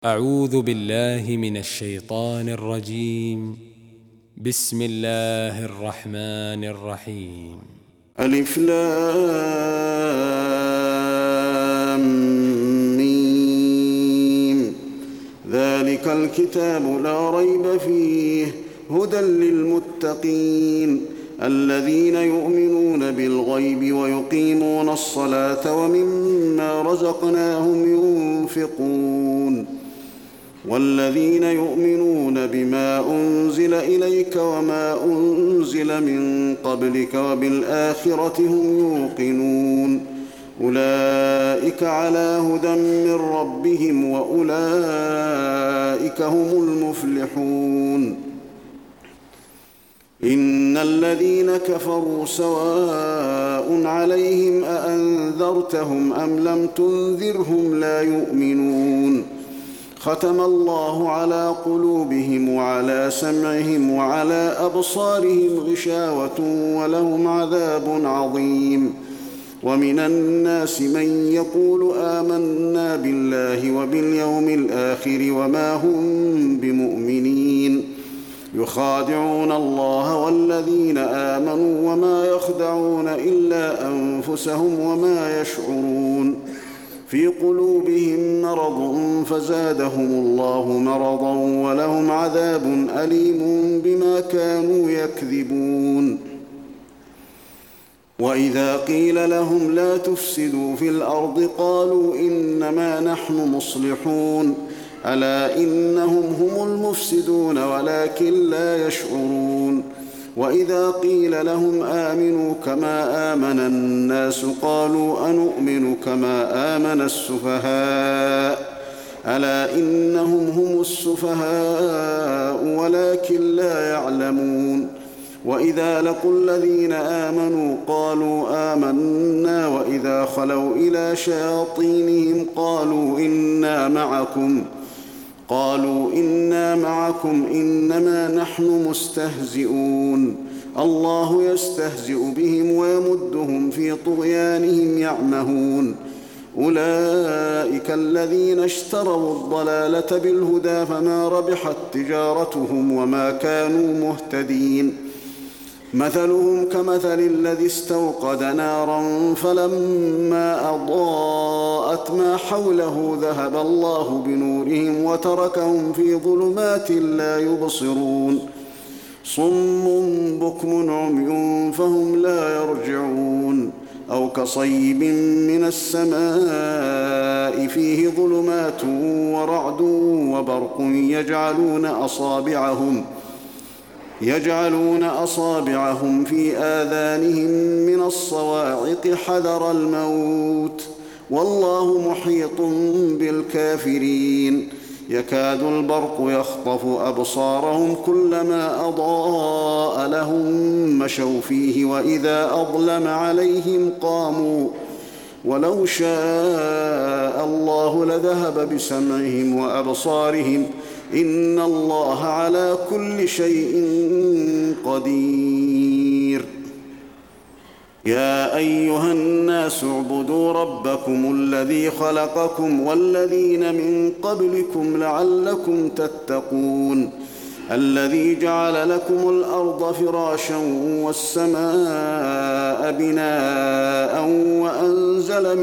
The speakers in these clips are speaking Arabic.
أعوذ بالله من الشيطان الرجيم. بسم الله الرحمن الرحيم. ألف لام ميم. ذلك الكتاب لا ريب فيه هدى للمتقين الذين يؤمنون بالغيب ويقيمون الصلاة ومما رزقناهم ينفقون والذين يؤمنون بما أنزل إليك وما أنزل من قبلك وبالآخرة هم يوقنون أولئك على هدى من ربهم وأولئك هم المفلحون. إن الذين كفروا سواء عليهم أأنذرتهم أم لم تنذرهم لا يؤمنون ختم الله على قلوبهم وعلى سمعهم وعلى أبصارهم غشاوة ولهم عذاب عظيم. ومن الناس من يقول آمنا بالله وباليوم الآخر وما هم بمؤمنين يخادعون الله والذين آمنوا وما يخدعون إلا أنفسهم وما يشعرون في قلوبهم مرض فزادهم الله مرضا ولهم عذاب أليم بما كانوا يكذبون. وإذا قيل لهم لا تفسدوا في الأرض قالوا إنما نحن مصلحون ألا إنهم هم المفسدون ولكن لا يشعرون. وإذا قيل لهم آمنوا كما آمن الناس قالوا أنؤمن كما آمن السفهاء ألا إنهم هم السفهاء ولكن لا يعلمون. وإذا لقوا الذين آمنوا قالوا آمنا وإذا خلوا إلى شياطينهم قالوا إنا معكم إنما نحن مستهزئون الله يستهزئ بهم ويمدهم في طغيانهم يعمهون. أولئك الذين اشتروا الضلالة بالهدى فما ربحت تجارتهم وما كانوا مهتدين. مثلهم كمثل الذي استوقد نارا فلما أضاءت ما حوله ذهب الله بنورهم وتركهم في ظلمات لا يبصرون صم بكم عمي فهم لا يرجعون. أو كصيب من السماء فيه ظلمات ورعد وبرق يجعلون أصابعهم في آذانهم من الصواعق حذر الموت والله محيط بالكافرين. يكاد البرق يخطف أبصارهم كلما أضاء لهم مشوا فيه وإذا أظلم عليهم قاموا ولو شاء الله لذهب بسمعهم وأبصارهم إن الله على كل شيء قدير. يا أيها الناس اعبدوا ربكم الذي خلقكم والذين من قبلكم لعلكم تتقون الذي جعل لكم الأرض فراشا والسماء بناء وأنزل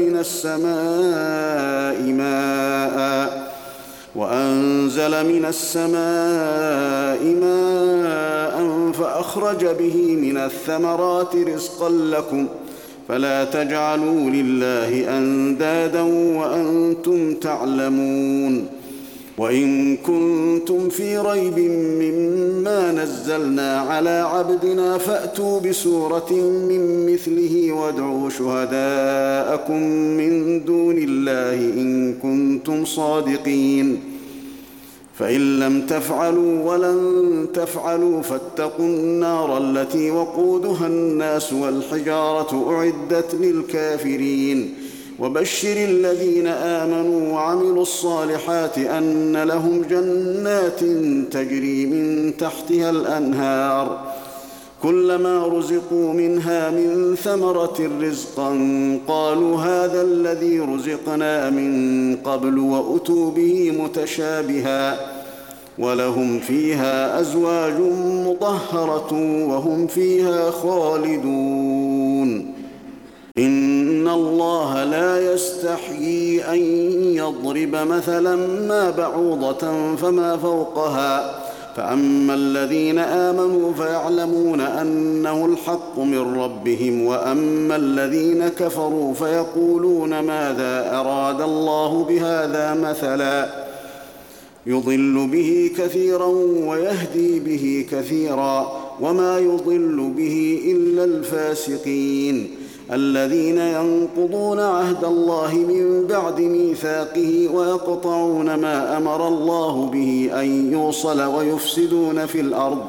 من السماء ماء فأخرج به من الثمرات رزقا لكم فلا تجعلوا لله أندادا وأنتم تعلمون. وإن كنتم في ريب مما نزلنا على عبدنا فأتوا بسورة من مثله وادعوا شهداءكم من دون الله إن كنتم صادقين فإن لم تفعلوا ولن تفعلوا فاتقوا النار التي وقودها الناس والحجارة أعدت للكافرين. وبشر الذين آمنوا وعملوا الصالحات أن لهم جنات تجري من تحتها الأنهار كلما رزقوا منها من ثمرة رزقا قالوا هذا الذي رزقنا من قبل وأتوا به متشابها ولهم فيها أزواج مطهرة وهم فيها خالدون إن الله لا يستحيي أن يضرب مثلا ما بعوضة فما فوقها فأما الذين آمنوا فيعلمون أنه الحق من ربهم وأما الذين كفروا فيقولون ماذا أراد الله بهذا مثلا يضل به كثيرا ويهدي به كثيرا وما يضل به إلا الفاسقين الذين ينقضون عهد الله من بعد ميثاقه ويقطعون ما أمر الله به أن يوصل ويفسدون في الأرض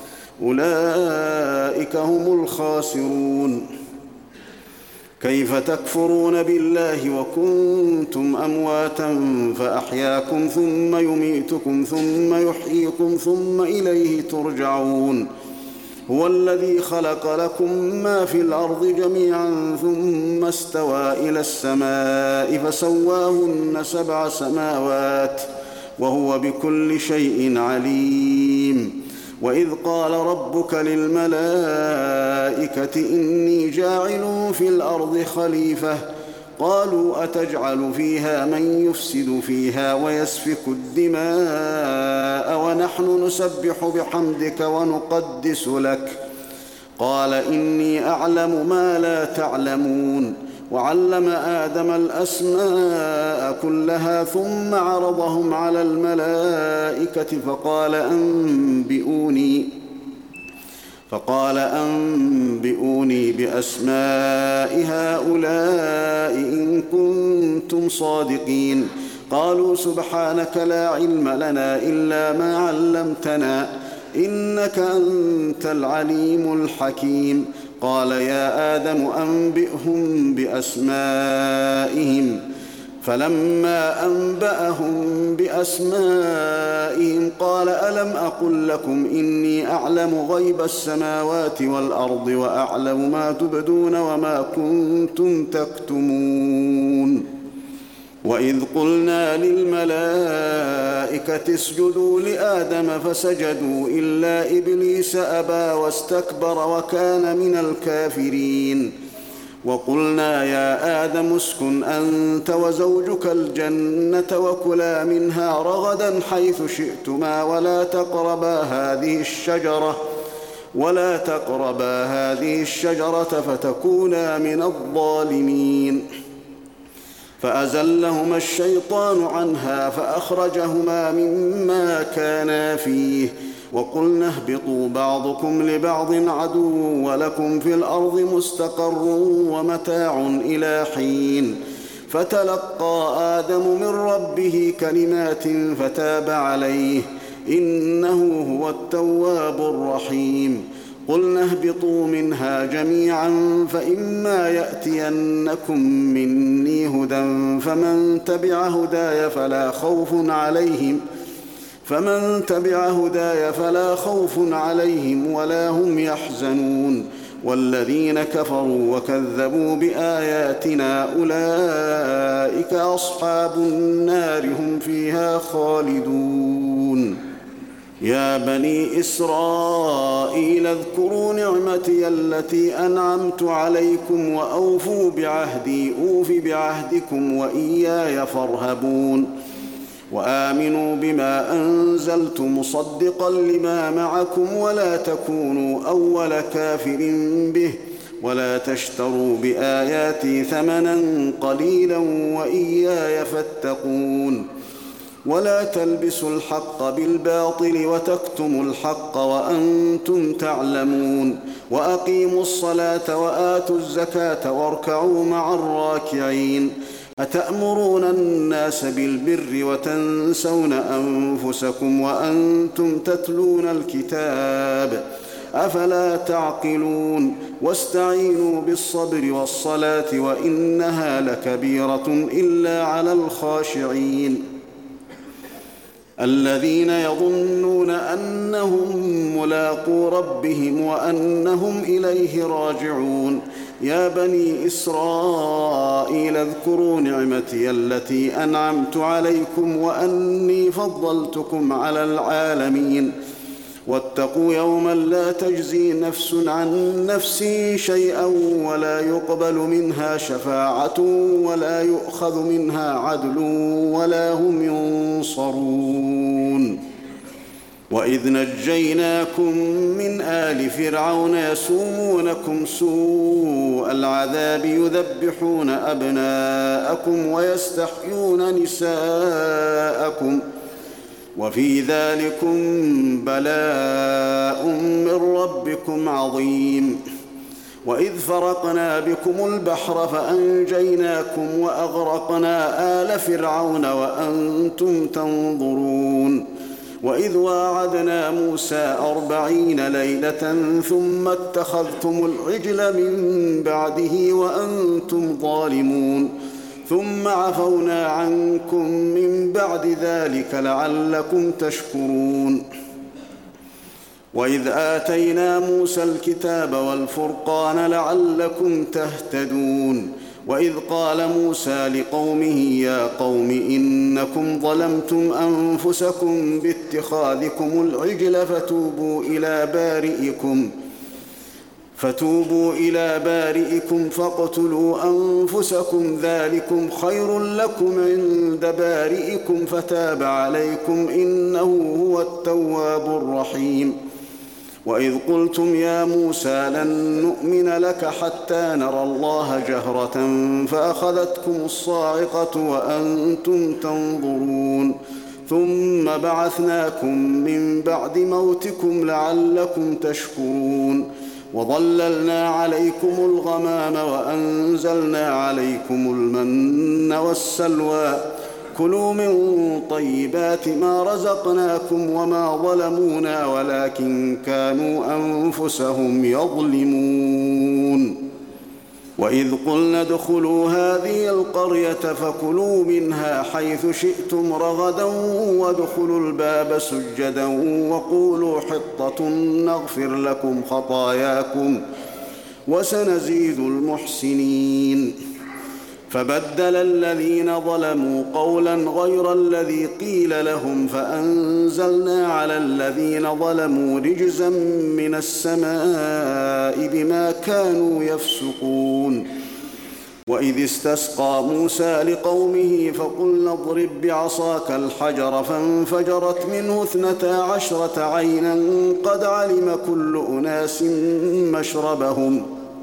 أولئك هم الخاسرون كيف تكفرون بالله وكنتم أمواتا فأحياكم ثم يميتكم ثم يحييكم ثم إليه ترجعون هو الذي خلق لكم ما في الأرض جميعا ثم استوى إلى السماء فسواهن 7 سماوات وهو بكل شيء عليم وإذ قال ربك للملائكة إني جاعل في الأرض خليفة قالوا أتجعل فيها من يفسد فيها ويسفك الدماء ونحن نسبح بحمدك ونقدس لك قال إني أعلم ما لا تعلمون وعلم آدم الأسماء كلها ثم عرضهم على الملائكة فقال أنبئوني بأسماء هؤلاء إن كنتم صادقين قالوا سبحانك لا علم لنا إلا ما علمتنا إنك أنت العليم الحكيم قال يا آدم أنبئهم بأسمائهم فلما أنبأهم بأسمائهم قال ألم أقل لكم إني أعلم غيب السماوات والأرض وأعلم ما تبدون وما كنتم تكتمون وإذ قلنا للملائكة اسجدوا لآدم فسجدوا إلا إبليس أبى واستكبر وكان من الكافرين وقلنا يا آدم اسكن أنت وزوجك الجنة وكلا منها رغدا حيث شئتما ولا تقربا هذه الشجرة فتكونا من الظالمين فأزلهما الشيطان عنها فأخرجهما مما كانا فيه وقلنا اهبطوا بعضكم لبعض عدو ولكم في الأرض مستقر ومتاع إلى حين فتلقى آدم من ربه كلمات فتاب عليه إنه هو التواب الرحيم قلنا اهبطوا منها جميعا فإما يأتينكم مني هدى فمن تبع هداي فلا خوف عليهم ولا هم يحزنون والذين كفروا وكذبوا بآياتنا أولئك أصحاب النار هم فيها خالدون يا بني إسرائيل اذكروا نعمتي التي أنعمت عليكم وأوفوا بعهدي أوف بعهدكم وإياي فارهبون وآمنوا بما أنزلت مصدقا لما معكم ولا تكونوا أول كافر به ولا تشتروا بآياتي ثمنا قليلا وإياي فاتقون ولا تلبسوا الحق بالباطل وتكتموا الحق وأنتم تعلمون وأقيموا الصلاة وآتوا الزكاة واركعوا مع الراكعين أتأمرون الناس بالبر وتنسون أنفسكم وأنتم تتلون الكتاب أفلا تعقلون واستعينوا بالصبر والصلاة وإنها لكبيرة إلا على الخاشعين الذين يظنون أنهم ملاقو ربهم وأنهم إليه راجعون يا بني إسرائيل اذكروا نعمتي التي أنعمت عليكم وأني فضلتكم على العالمين واتقوا يوما لا تجزي نفس عن نفس شيئا ولا يقبل منها شفاعة ولا يؤخذ منها عدل ولا هم ينصرون وإذ نجيناكم من آل فرعون يسومونكم سوء العذاب يذبحون أبناءكم ويستحيون نساءكم وفي ذلكم بلاء من ربكم عظيم وإذ فرقنا بكم البحر فأنجيناكم وأغرقنا آل فرعون وأنتم تنظرون وإذ واعدنا موسى 40 ليلة ثم اتخذتم العجل من بعده وأنتم ظالمون ثم عفونا عنكم من بعد ذلك لعلكم تشكرون وإذ آتينا موسى الكتاب والفرقان لعلكم تهتدون وإذ قال موسى لقومه يا قوم إنكم ظلمتم أنفسكم باتخاذكم العجل فتوبوا إلى بارئكم فاقتلوا أنفسكم ذلكم خير لكم عند بارئكم فتاب عليكم إنه هو التواب الرحيم وإذ قلتم يا موسى لن نؤمن لك حتى نرى الله جهرة فأخذتكم الصاعقة وأنتم تنظرون ثم بعثناكم من بعد موتكم لعلكم تشكرون وظللنا عليكم الغمام وأنزلنا عليكم المن والسلوى كلوا من طيبات ما رزقناكم وما ظلمونا ولكن كانوا أنفسهم يظلمون وإذ قلنا ادخلوا هذه القرية فكلوا منها حيث شئتم رغدا وادخلوا الباب سجدا وقولوا حطة نغفر لكم خطاياكم وسنزيد المحسنين فبدل الذين ظلموا قولا غير الذي قيل لهم فأنزلنا على الذين ظلموا رجزا من السماء بما كانوا يفسقون وإذ استسقى موسى لقومه فقلنا اضرب بعصاك الحجر فانفجرت منه 12 عينا قد علم كل أناس مشربهم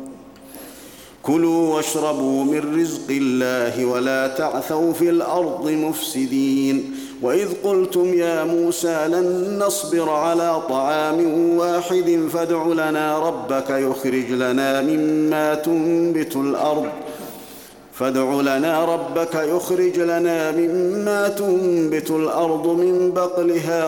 كلوا واشربوا من رزق الله ولا تعثوا في الأرض مفسدين وإذ قلتم يا موسى لن نصبر على طعام واحد فادع لنا ربك يخرج لنا مما تنبت الأرض من بقلها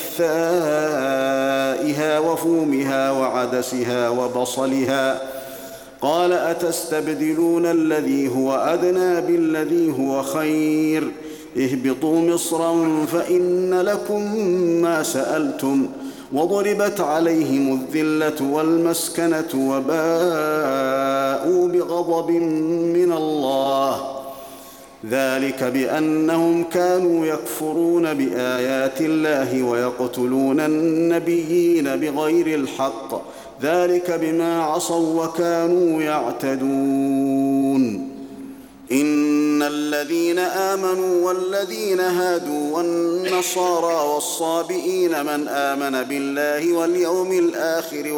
وقثائها وفومها وعدسها وبصلها قال أتستبدلون الذي هو أدنى بالذي هو خير اهبطوا مصرا فإن لكم ما سألتم وضربت عليهم الذلة والمسكنة وباءوا بغضب من الله ذلك بأنهم كانوا يكفرون بآيات الله ويقتلون النبيين بغير الحق ذلك بما عصوا وكانوا يعتدون إن الذين آمنوا والذين هادوا والنصارى والصابئين من آمن بالله واليوم الآخر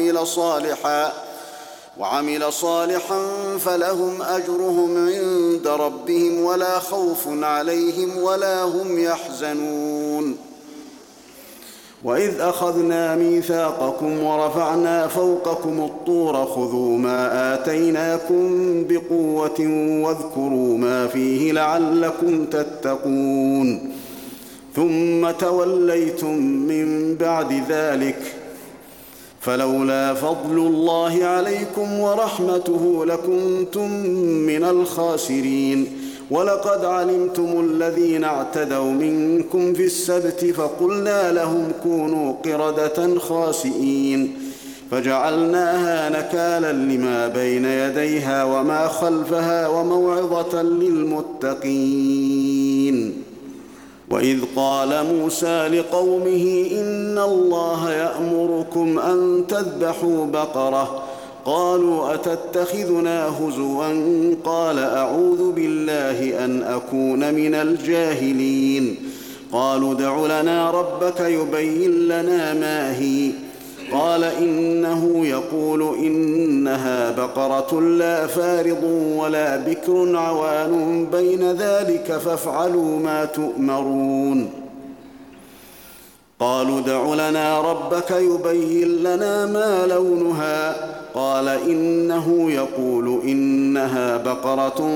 وعمل صالحا فلهم أجرهم عند ربهم ولا خوف عليهم ولا هم يحزنون وإذ أخذنا ميثاقكم ورفعنا فوقكم الطور خذوا ما آتيناكم بقوة واذكروا ما فيه لعلكم تتقون ثم توليتم من بعد ذلك فلولا فضل الله عليكم ورحمته لكنتم من الخاسرين ولقد علمتم الذين اعتدوا منكم في السبت فقلنا لهم كونوا قردة خاسئين فجعلناها نكالا لما بين يديها وما خلفها وموعظة للمتقين. وإذ قال موسى لقومه إن الله يأمركم أن تذبحوا بقرة قالوا أتتخذنا هزوا قال أعوذ بالله أن أكون من الجاهلين. قالوا ادع لنا ربك يبين لنا ما هي قال إنه يقول إنها بقرة لا فارض ولا بكر عوان بين ذلك فافعلوا ما تؤمرون. قالوا ادع لنا ربك يبين لنا ما لونها قال إنه يقول إنها بقرة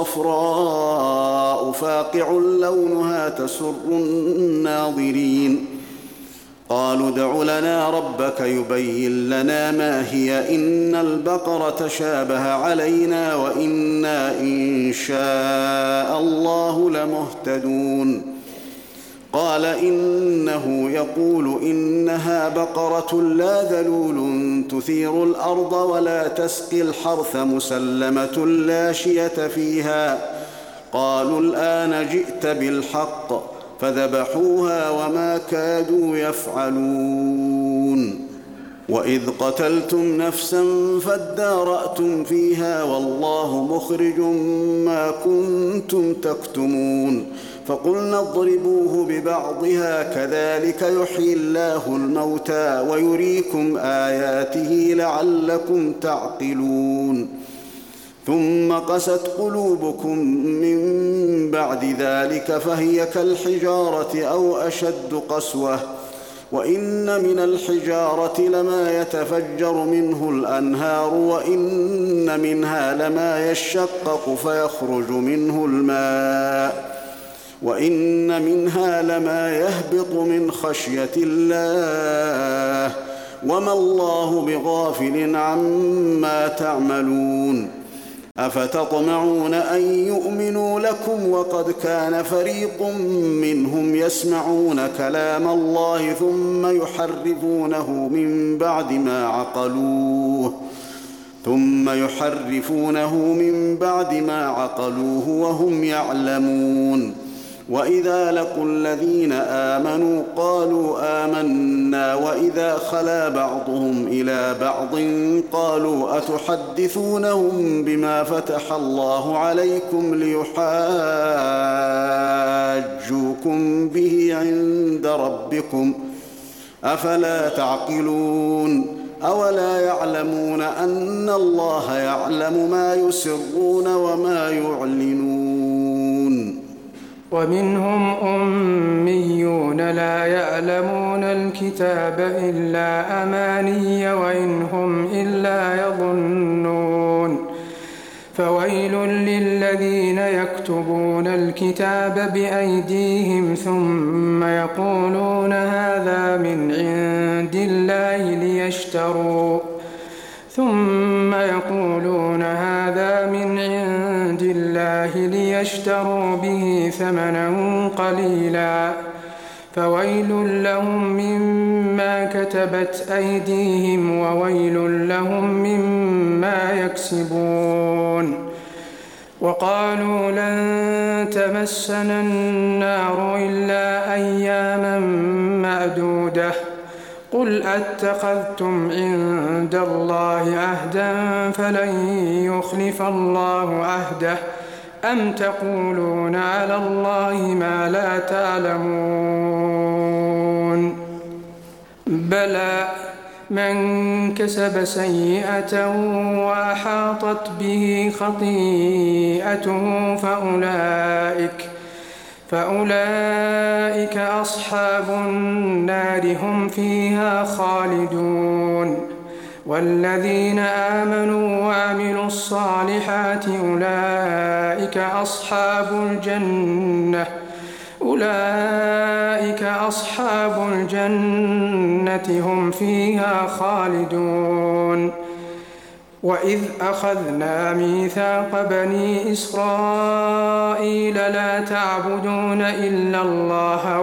صفراء فاقع لونها تسر الناظرين. قالوا ادع لنا ربك يبين لنا ما هي إن البقرة شابه علينا وإنا إن شاء الله لمهتدون. قال إنه يقول إنها بقرة لا ذلول تثير الأرض ولا تسقي الحرث مسلمة لا شية فيها. قالوا الآن جئت بالحق فذبحوها وما كادوا يفعلون. وإذ قتلتم نفسا فادارأتم فيها والله مخرج ما كنتم تكتمون. فقلنا اضربوه ببعضها كذلك يحيي الله الموتى ويريكم آياته لعلكم تعقلون. ثم قست قلوبكم من بعد ذلك فهي كالحجارة أو أشد قسوة وإن من الحجارة لما يتفجر منه الأنهار وإن منها لما يشقق فيخرج منه الماء وإن منها لما يهبط من خشية الله وما الله بغافل عما تعملون. أفتطمعون أن يؤمنوا لكم وقد كان فريق منهم يسمعون كلام الله ثم يحرفونه من بعد ما عقلوه وهم يعلمون. وإذا لقوا الذين آمنوا قالوا آمنا وإذا خلا بعضهم إلى بعض قالوا أتحدثونهم بما فتح الله عليكم ليحاجوكم به عند ربكم أفلا تعقلون. أولا يعلمون أن الله يعلم ما يسرون وما يعلنون. ومنهم أميون لا يعلمون الكتاب إلا أماني وإن هم إلا يظنون. فويل للذين يكتبون الكتاب بأيديهم ثم يقولون هذا من عند الله ليشتروا به ثمنا قليلا فويل لهم مما كتبت أيديهم وويل لهم مما يكسبون. وقالوا لن تمسنا النار إلا أياما معدودة قل أتخذتم عند الله عهدا فلن يخلف الله عهده أم تقولون على الله ما لا تعلمون. بلى من كسب سيئة وأحاطت به خطيئته فأولئك أصحاب النار هم فيها خالدون. والذين آمنوا وعملوا الصالحات أولئك أصحاب الجنة هم فيها خالدون. وإذ أخذنا ميثاق بني إسرائيل لا تعبدون إلا الله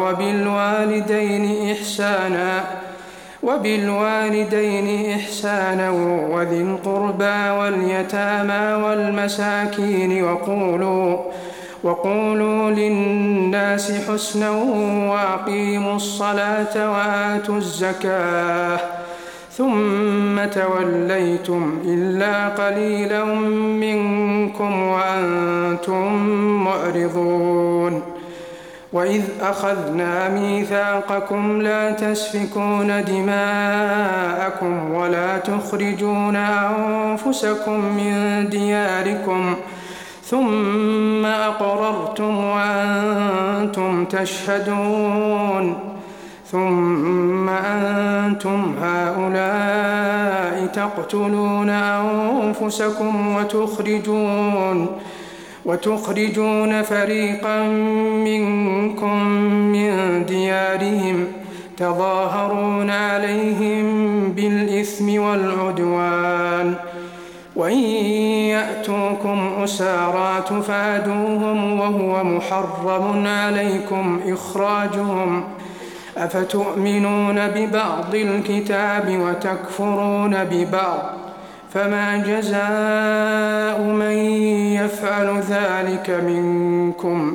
وبالوالدين إحسانا وذي القربى واليتامى والمساكين وقولوا للناس حسنا وأقيموا الصلاة وآتوا الزكاة ثم توليتم إلا قليلا منكم وأنتم معرضون وإذ أخذنا ميثاقكم لا تسفكون دماءكم ولا تخرجون أنفسكم من دياركم ثم أقررتم وأنتم تشهدون ثم أنتم هؤلاء تقتلون أنفسكم وتخرجون فريقا منكم من ديارهم تظاهرون عليهم بالإثم والعدوان وإن يأتوكم أسارى تفادوهم وهو محرم عليكم إخراجهم أفتؤمنون ببعض الكتاب وتكفرون ببعض فما جزاء من يفعل ذلك منكم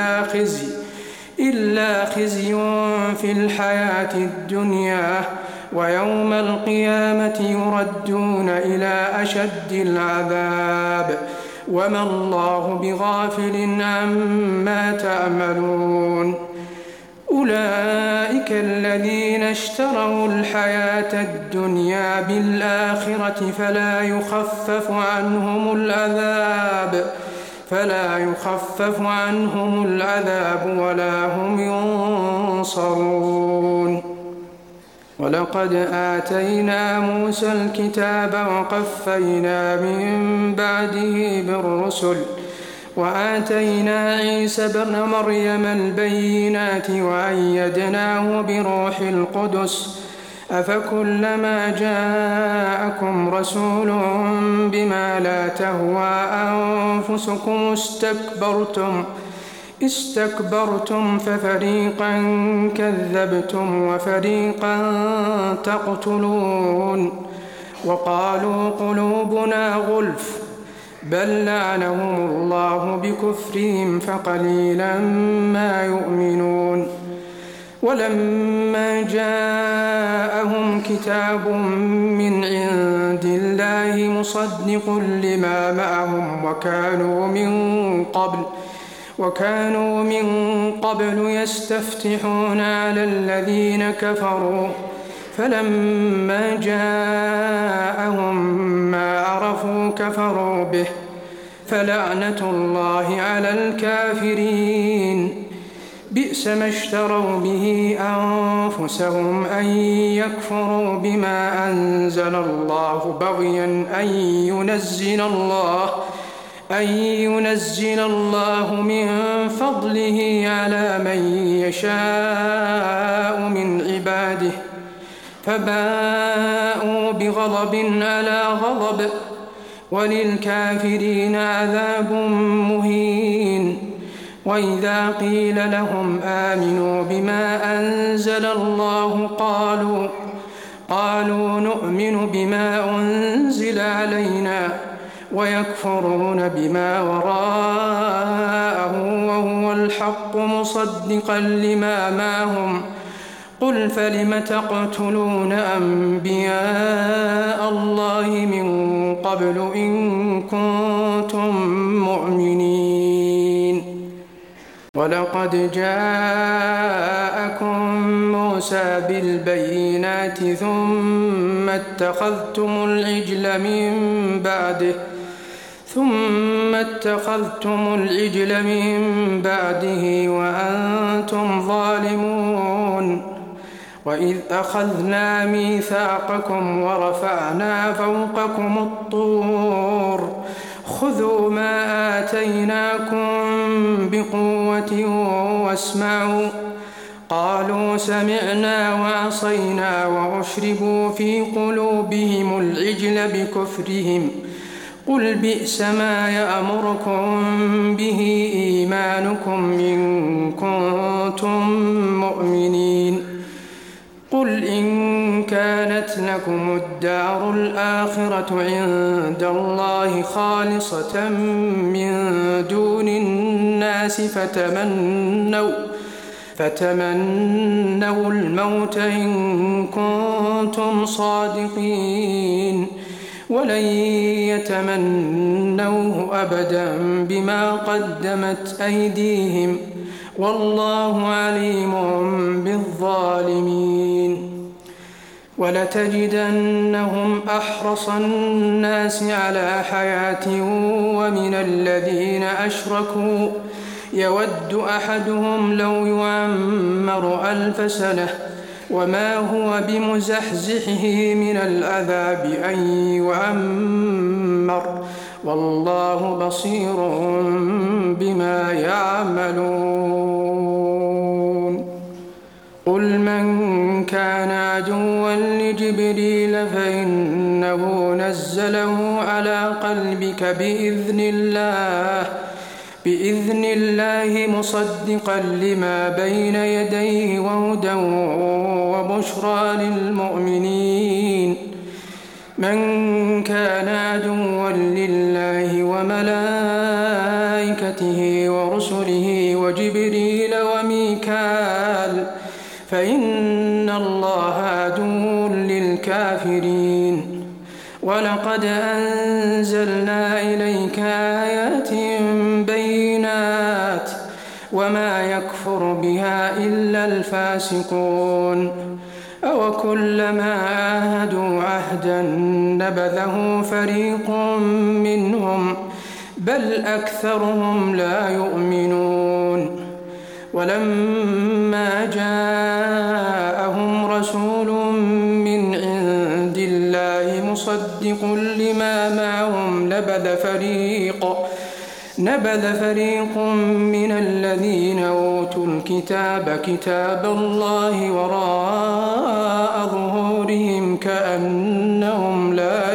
إلا خزي في الحياة الدنيا ويوم القيامة يردون إلى أشد العذاب وما الله بغافل عما تعملون أولئك الذين اشتروا الحياة الدنيا بالآخرة فلا يخفف عنهم العذاب ولا هم ينصرون ولقد آتينا موسى الكتاب وقفينا من بعده بالرسل وآتينا عيسى ابن مريم البينات وأيدناه بروح القدس أفكلما جاءكم رسول بما لا تهوى أنفسكم استكبرتم ففريقا كذبتم وفريقا تقتلون وقالوا قلوبنا غلف بل لعنهم الله بكفرهم فقليلا ما يؤمنون ولما جاءهم كتاب من عند الله مصدق لما معهم وكانوا من قبل يستفتحون على الذين كفروا فلما جاءهم ما عرفوا كفروا به فلعنة الله على الكافرين بئس ما اشتروا به أنفسهم أن يكفروا بما أنزل الله بغيا أن ينزل الله من فضله على من يشاء من عباده فباءوا بغضب على غضب وللكافرين عذاب مهين وإذا قيل لهم آمنوا بما أنزل الله قالوا نؤمن بما أنزل علينا ويكفرون بما وراءه وهو الحق مصدقا لما معهم قل فلم تقتلون أنبياء الله من قبل إن كنتم مؤمنين ولقد جاءكم موسى بالبينات ثم اتخذتم العجل من بعده وأنتم ظالمون وإذ أخذنا ميثاقكم ورفعنا فوقكم الطور خذوا ما آتيناكم بقوة قالوا سمعنا وعصينا وأشربوا في قلوبهم العجل بكفرهم قل بئس ما يأمركم به إيمانكم إن كنتم مؤمنين قل إن كانت لكم الدار الآخرة عند الله خالصة من دون الناس فتمنوا الموت إن كنتم صادقين ولن يتمنوه أبدا بما قدمت أيديهم والله عليم بالظالمين ولتجدنهم أحرص الناس على حياة ومن الذين أشركوا يود أحدهم لو يعمر 1000 سنة وما هو بمزحزحه من العذاب أن يعمر والله بصير بما يعملون قل من كان عدوا لجبريل فإنه نزله على قلبك بإذن الله مصدقا لما بين يديه وهدى وبشرى للمؤمنين من كان عدوا لله وملائكته ورسله وجبريل وميكال فإن الله عدو للكافرين ولقد أنزلنا إليك آيات بينات وما يكفر بها إلا الفاسقون أوكلما عاهدوا عهدا نبذه فريق منهم بل أكثرهم لا يؤمنون ولما جاءهم رسول من عند الله مصدق لما معهم نبذ فريق من الذين أوتوا الكتاب كتاب الله وراء ظهورهم كأنهم لا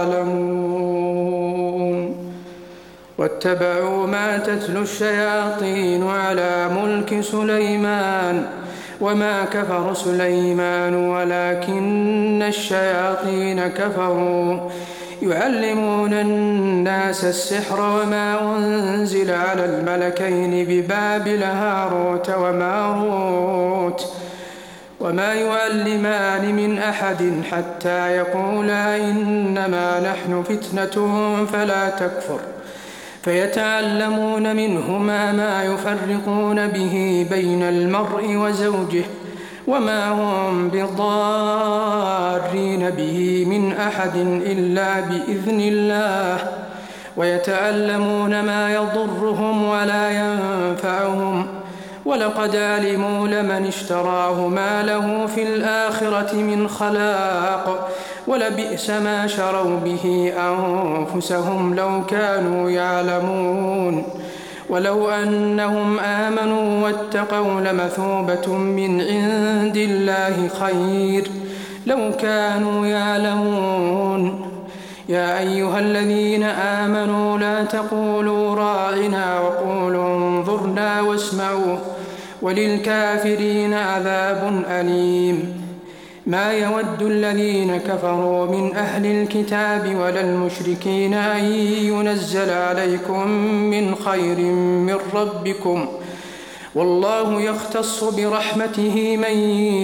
يعلمون واتبعوا ما تتلو الشياطين على ملك سليمان وما كفر سليمان ولكن الشياطين كفروا يعلمون الناس السحر وما أنزل على الملكين ببابل هاروت وماروت وما يعلمان من أحد حتى يقولا إنما نحن فتنة فلا تكفر فيتعلمون منهما ما يفرقون به بين المرء وزوجه وما هم بضارين به من أحد إلا بإذن الله ويتعلمون ما يضرهم ولا ينفعهم ولقد علموا لمن اشتراه ما له في الآخرة من خلاق ولبئس ما شروا به أنفسهم لو كانوا يعلمون ولو أنهم آمنوا واتقوا لمثوبة من عند الله خير لو كانوا يعلمون يا أيها الذين آمنوا لا تقولوا راعنا وقولوا انظرنا واسمعوا وللكافرين عذاب أليم ما يود الذين كفروا من أهل الكتاب ولا المشركين أن ينزل عليكم من خير من ربكم والله يختص برحمته من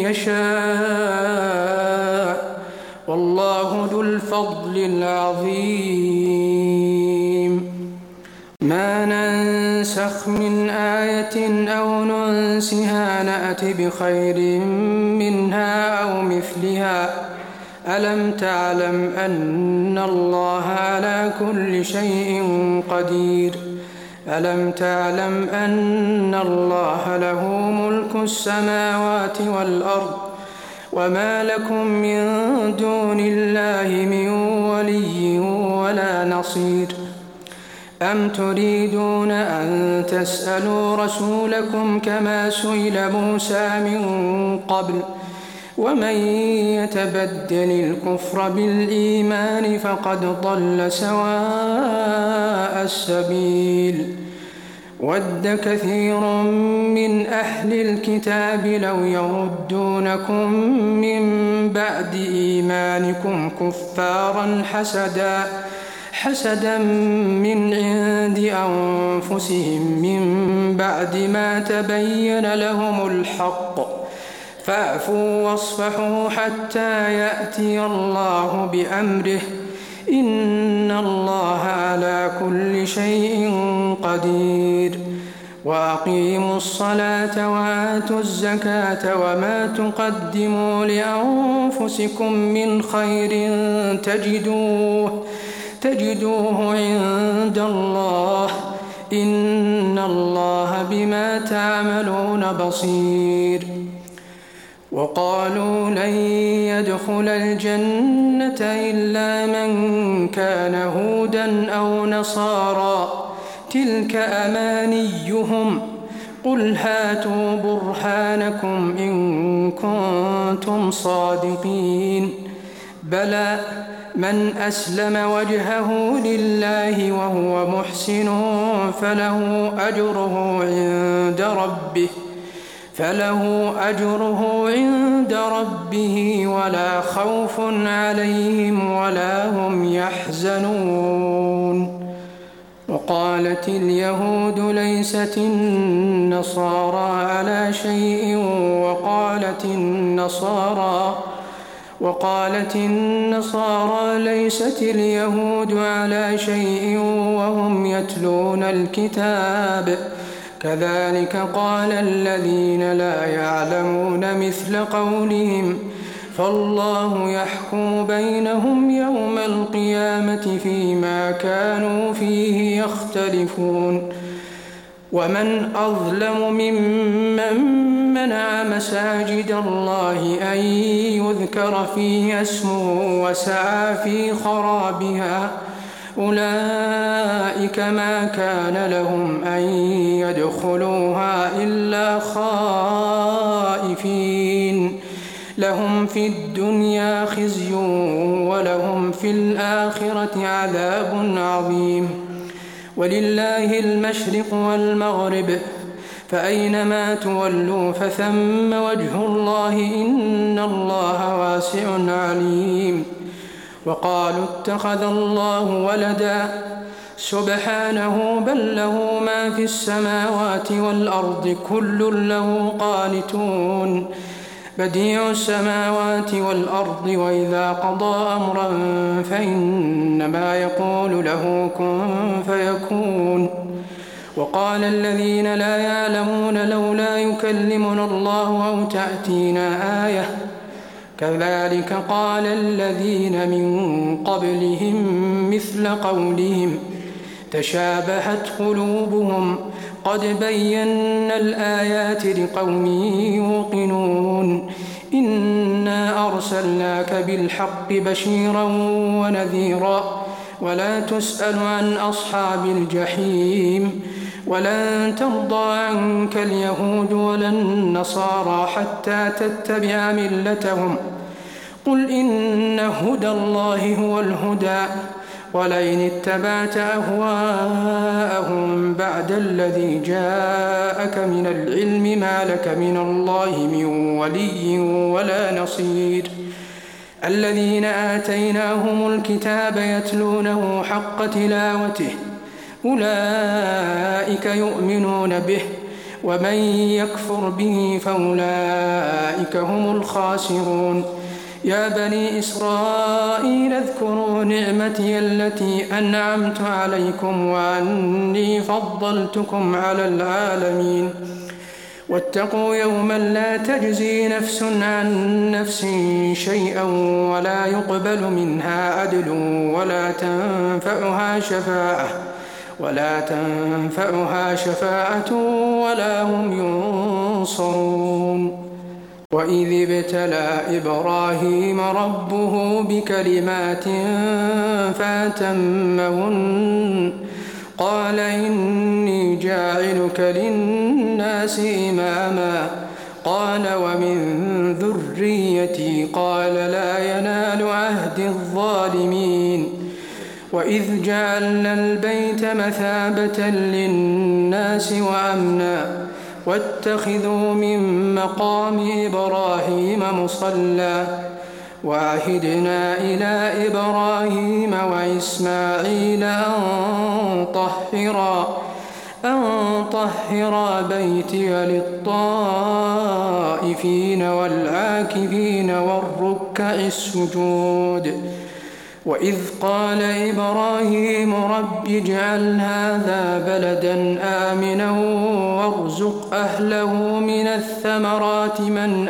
يشاء والله ذو الفضل العظيم ما ننسخ من آية أو ننسها نأت بخير منها أو مثلها ألم تعلم أن الله على كل شيء قدير ألم تعلم أن الله له ملك السماوات والأرض وما لكم من دون الله من ولي ولا نصير أم تريدون أن تسألوا رسولكم كما سئل موسى من قبل ومن يتبدل الكفر بالإيمان فقد ضل سواء السبيل ود كثير من أهل الكتاب لو يردونكم من بعد إيمانكم كفارا حسدا من عند أنفسهم من بعد ما تبين لهم الحق فاعفوا واصفحوا حتى يأتي الله بأمره إن الله على كل شيء قدير وأقيموا الصلاة وآتوا الزكاة وما تقدموا لأنفسكم من خير تجدوه عند الله إن الله بما تعملون بصير وقالوا لن يدخل الجنة إلا من كان هودا أو نصارى تلك أمانيهم قل هاتوا برهانكم إن كنتم صادقين بلى من أسلم وجهه لله وهو محسن فله أجره عند ربه ولا خوف عليهم ولا هم يحزنون وقالت اليهود ليست النصارى على شيء وقالت النصارى ليست اليهود على شيء وهم يتلون الكتاب كذلك قال الذين لا يعلمون مثل قولهم فالله يحكم بينهم يوم القيامة فيما كانوا فيه يختلفون ومن أظلم ممن منع مساجد الله أن يذكر فيها اسمه وسعى في خرابها أولئك ما كان لهم أن يدخلوها إلا خائفين لهم في الدنيا خزي ولهم في الآخرة عذاب عظيم ولله المشرق والمغرب فأينما تولوا فثم وجه الله إن الله واسع عليم وقالوا اتخذ الله ولدا سبحانه بل له ما في السماوات والأرض كل له قانتون بديع السماوات والأرض وإذا قضى أمرا فإنما يقول له كن فيكون وقال الذين لا يعلمون لولا يكلمنا الله أو تأتينا آية كذلك قال الذين من قبلهم مثل قولهم تشابهت قلوبهم قد بينا الآيات لقوم يوقنون إنا أرسلناك بالحق بشيرا ونذيرا ولا تسأل عن أصحاب الجحيم ولن ترضى عنك اليهود ولا النصارى حتى تتبع ملتهم قل إن هدى الله هو الهدى ولئن اتبعت أهواءهم بعد الذي جاءك من العلم ما لك من الله من ولي ولا نصير الذين آتيناهم الكتاب يتلونه حق تلاوته أولئك يؤمنون به ومن يكفر به فأولئك هم الخاسرون يا بني إسرائيل اذكروا نعمتي التي أنعمت عليكم وأني فضلتكم على العالمين واتقوا يوما لا تجزي نفس عن نفس شيئا ولا يقبل منها عدل ولا تنفعها شفاعة ولا هم ينصرون وإذ ابتلى إبراهيم ربه بكلمات فأتمهن قال إني جاعلك للناس إماما قال ومن ذريتي قال لا ينال عهد الظالمين وإذ جعلنا البيت مثابة للناس وأمنا واتخذوا من مقام إبراهيم مصلى وعهدنا إلى إبراهيم وإسماعيل أن طهرا بيتي للطائفين والعاكفين والركع السجود وإذ قال إبراهيم رب اجعل هذا بلدا آمنا وارزق أهله من الثمرات من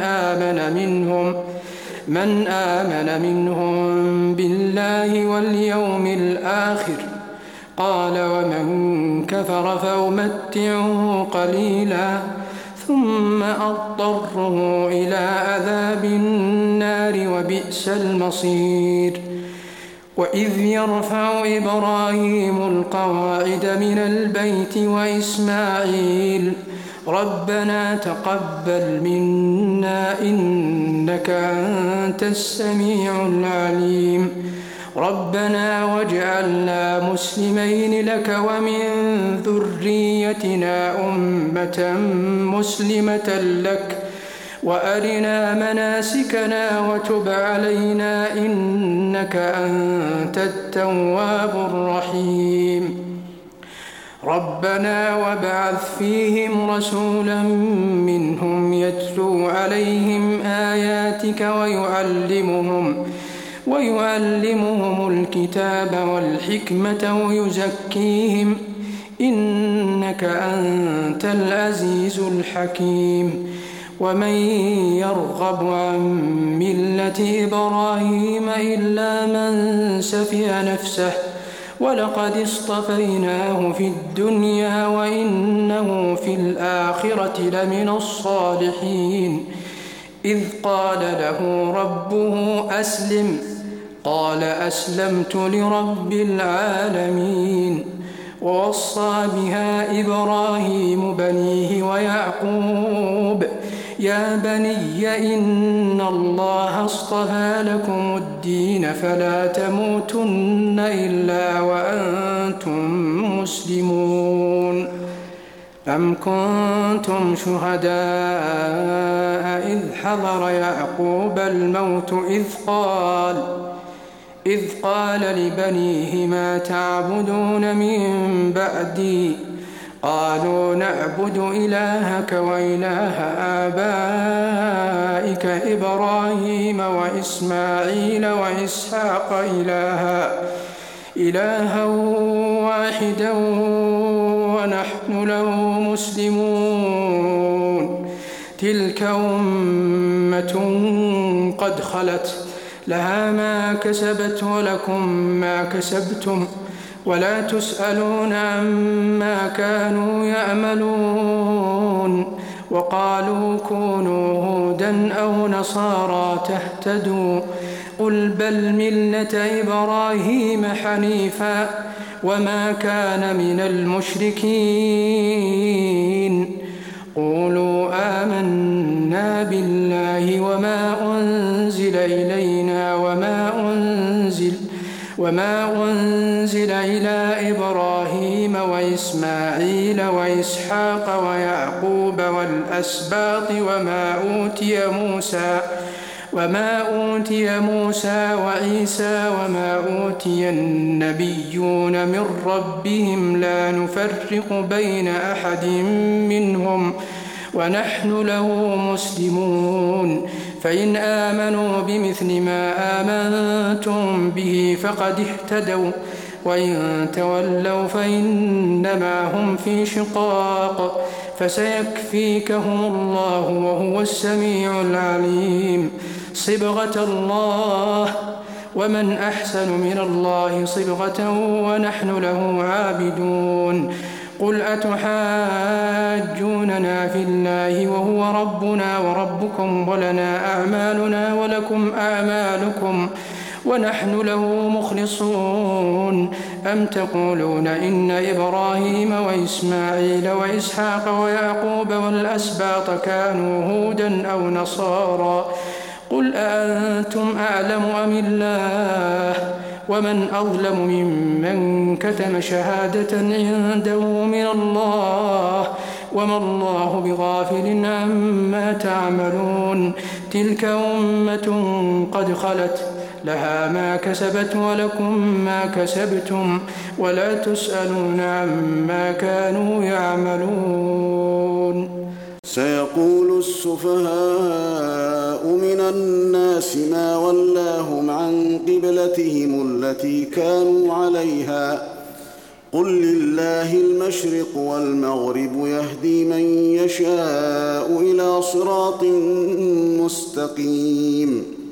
آمن منهم بالله واليوم الآخر قال ومن كفر فأمتعه قليلا ثم أضطره إلى عذاب النار وبئس المصير وإذ يرفع إبراهيم القواعد من البيت وإسماعيل ربنا تقبل منا إنك أنت السميع العليم ربنا واجعلنا مسلمين لك ومن ذريتنا أمة مسلمة لك وأرنا مناسكنا وتب علينا إنك أنت التواب الرحيم ربنا وابعث فيهم رسولا منهم يتلو عليهم آياتك ويعلمهم الكتاب والحكمة ويزكيهم إنك أنت العزيز الحكيم ومن يرغب عن ملة إبراهيم إلا من سفه نفسه ولقد اصطفيناه في الدنيا وإنه في الآخرة لمن الصالحين إذ قال له ربه أسلم قال أسلمت لرب العالمين ووصى بها إبراهيم بنيه ويعقوب يا بني إن الله اصطفى لكم الدين فلا تموتن إلا وأنتم مسلمون أم كنتم شهداء إذ حضر يعقوب الموت إذ قال لبنيه ما تعبدون من بعدي قالوا نعبد إلهك وإله آبائك إبراهيم وإسماعيل وإسحاق إلها واحدا ونحن له مسلمون تلك أمة قد خلت لها ما كسبت ولكم ما كسبتم ولا تسألون عما كانوا يعملون وقالوا كونوا هودا أو نصارى تهتدوا قل بل ملة إبراهيم حنيفا وما كان من المشركين قولوا آمنا بالله وما أنزل إلينا وما أنزل إلى إبراهيم وإسماعيل وإسحاق ويعقوب والأسباط وما أوتي موسى وعيسى وما أوتي النبيون من ربهم لا نفرق بين أحد منهم ونحن له مسلمون فإن آمنوا بمثل ما آمنتم به فقد اهتدوا وإن تولوا فإنما هم في شقاق فسيكفيكهم الله وهو السميع العليم صبغة الله ومن أحسن من الله صبغة ونحن له عابدون قل أتحاجوننا في الله وهو ربنا وربكم ولنا أعمالنا ولكم أعمالكم ونحن له مخلصون. أم تقولون إن إبراهيم وإسماعيل وإسحاق ويعقوب والأسباط كانوا هودا أو نصارى؟ قل أأنتم أعلم أم الله؟ ومن أظلم ممن كتم شهادة عنده من الله، وما الله بغافل عما تعملون. تلك أمة قد خلت، لها ما كسبت ولكم ما كسبتم، ولا تسألون عما كانوا يعملون. سيقول السفهاء من الناس ما ولاهم عن قبلتهم التي كانوا عليها، قل لله المشرق والمغرب يهدي من يشاء إلى صراط مستقيم.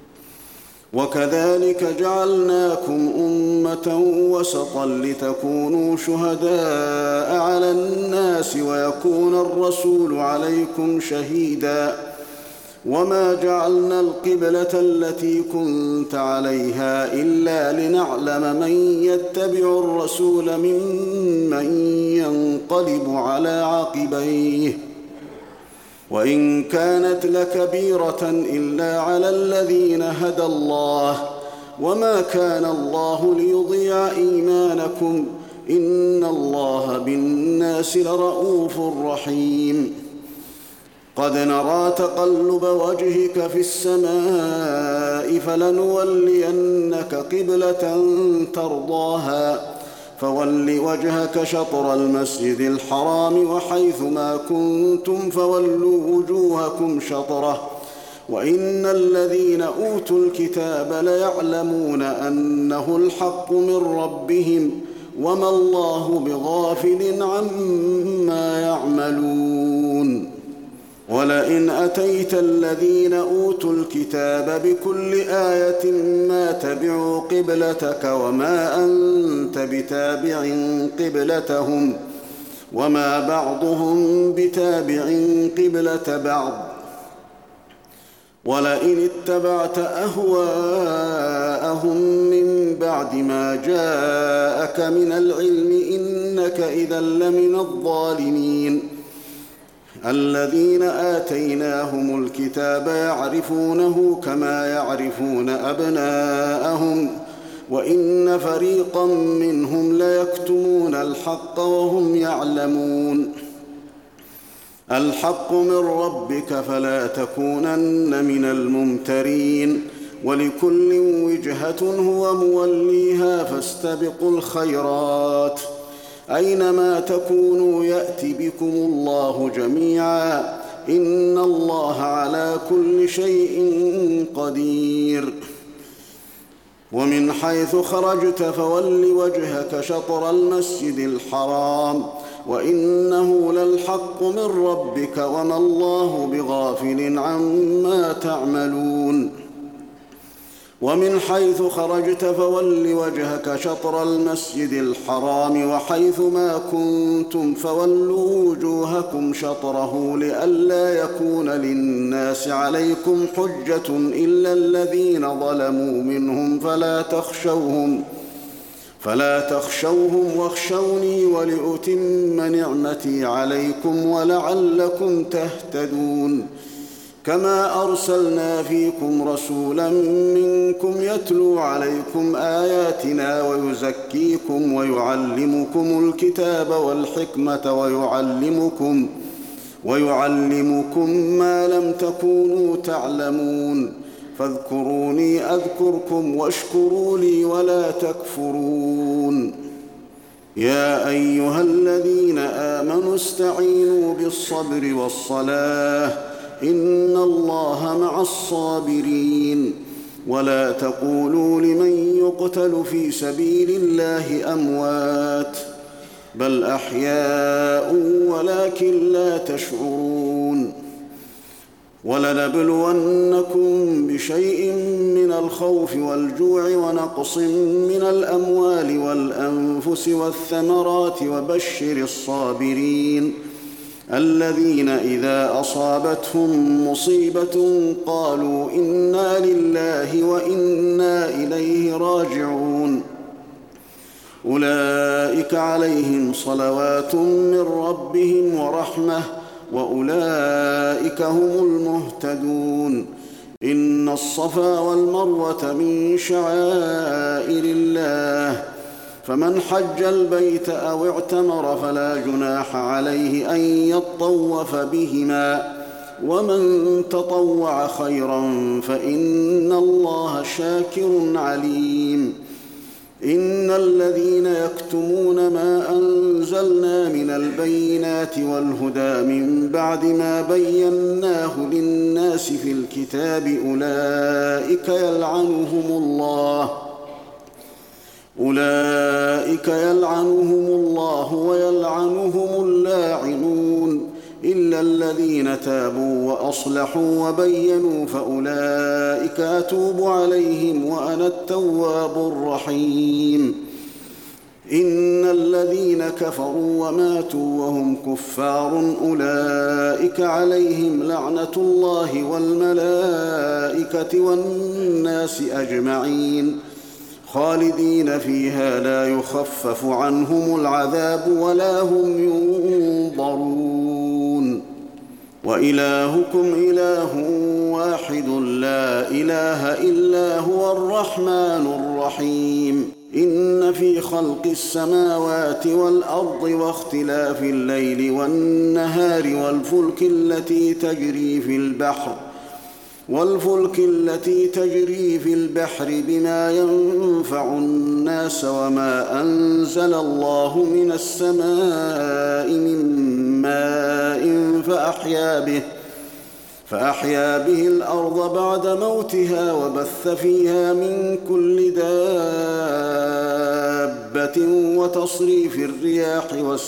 وكذلك جعلناكم أمة وسطا لتكونوا شهداء على الناس ويكون الرسول عليكم شهيدا. وما جعلنا القبلة التي كنت عليها إلا لنعلم من يتبع الرسول ممن ينقلب على عقبيه، وإن كانت لكبيرة إلا على الذين هدى الله، وما كان الله ليضيع إيمانكم، إن الله بالناس لرءوف رحيم. قد نرى تقلب وجهك في السماء فلنولينك قبلة ترضاها، فول وجهك شطر المسجد الحرام وحيث ما كنتم فولوا وجوهكم شطره، وإن الذين أوتوا الكتاب ليعلمون أنه الحق من ربهم، وما الله بغافل عما يعملون. ولئن أتيت الذين أوتوا الكتاب بكل آية ما تبعوا قبلتك وما أنت بتابع قبلتهم، وما بعضهم بتابع قبلة بعض. ولئن اتبعت أهواءهم من بعد ما جاءك من العلم إنك إذا لمن الظالمين. الذين آتيناهم الكتاب يعرفونه كما يعرفون أبناءهم، وإن فريقا منهم ليكتمون الحق وهم يعلمون. الحق من ربك فلا تكونن من الممترين، ولكل وجهة هو موليها فاستبقوا الخيرات، أينما تكونوا يأت بكم الله جميعا، إن الله على كل شيء قدير. ومن حيث خرجت فول وجهك شطر المسجد الحرام، وإنه للحق من ربك، وما الله بغافل عما تعملون. ومن حيث خرجت فول وجهك شطر المسجد الحرام وحيث ما كنتم فولوا وجوهكم شطره، لئلا يكون للناس عليكم حجة إلا الذين ظلموا منهم، فلا تخشوهم واخشوني ولأتم نعمتي عليكم ولعلكم تهتدون. كما أرسلنا فيكم رسولا منكم يتلو عليكم آياتنا ويزكيكم ويعلمكم الكتاب والحكمة ويعلمكم ما لم تكونوا تعلمون، فاذكروني أذكركم واشكروا لي ولا تكفرون. يا أيها الذين آمنوا استعينوا بالصبر والصلاة، إن الله مع الصابرين. ولا تقولوا لمن يقتل في سبيل الله أموات، بل أحياء ولكن لا تشعرون. ولنبلونكم بشيء من الخوف والجوع ونقص من الأموال والأنفس والثمرات وبشر الصابرين الذين إذا أصابتهم مصيبة قالوا إنا لله وإنا إليه راجعون أولئك عليهم صلوات من ربهم ورحمة وأولئك هم المهتدون إن الصفا والمروة من شعائر الله فمن حج البيت أو اعتمر فلا جناح عليه أن يطوف بهما ومن تطوع خيرا فإن الله شاكر عليم إن الذين يكتمون ما أنزلنا من البينات والهدى من بعد ما بيناه للناس في الكتاب أولئك يلعنهم الله ويلعنهم اللاعنون إلا الذين تابوا وأصلحوا وبينوا فأولئك أتوب عليهم وأنا التواب الرحيم إن الذين كفروا وماتوا وهم كفار أولئك عليهم لعنة الله والملائكة والناس أجمعين خالدين فيها لا يخفف عنهم العذاب ولا هم ينظرون وإلهكم إله واحد لا إله إلا هو الرحمن الرحيم إن في خلق السماوات والأرض واختلاف الليل والنهار والفلك التي تجري في البحر بما ينفع الناس وما أنزل الله من السماء من ماء فأحيا به الأرض بعد موتها وبث فيها من كل دابة وتصريف الرياح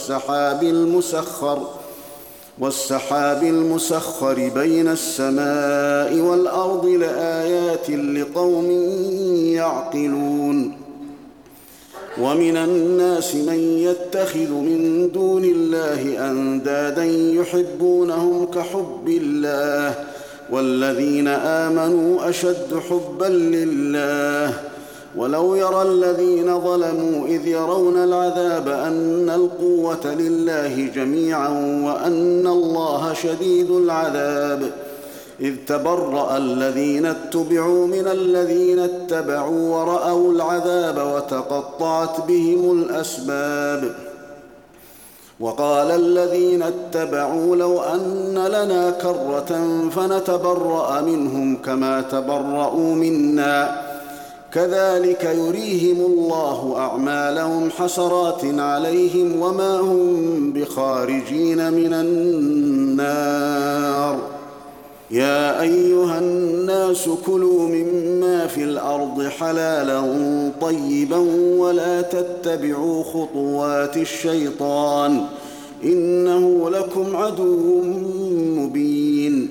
والسحاب المسخر بين السماء والأرض لآيات لقوم يعقلون ومن الناس من يتخذ من دون الله أندادا يحبونهم كحب الله والذين آمنوا أشد حبا لله ولو يرى الذين ظلموا إذ يرون العذاب أن القوة لله جميعا وأن الله شديد العذاب إذ تبرأ الذين اتبعوا من الذين اتبعوا ورأوا العذاب وتقطعت بهم الأسباب وقال الذين اتبعوا لو أن لنا كرة فنتبرأ منهم كما تبرأوا منا كذلك يريهم الله أعمالهم حسرات عليهم وما هم بخارجين من النار يا أيها الناس كلوا مما في الأرض حلالا طيبا ولا تتبعوا خطوات الشيطان إنه لكم عدو مبين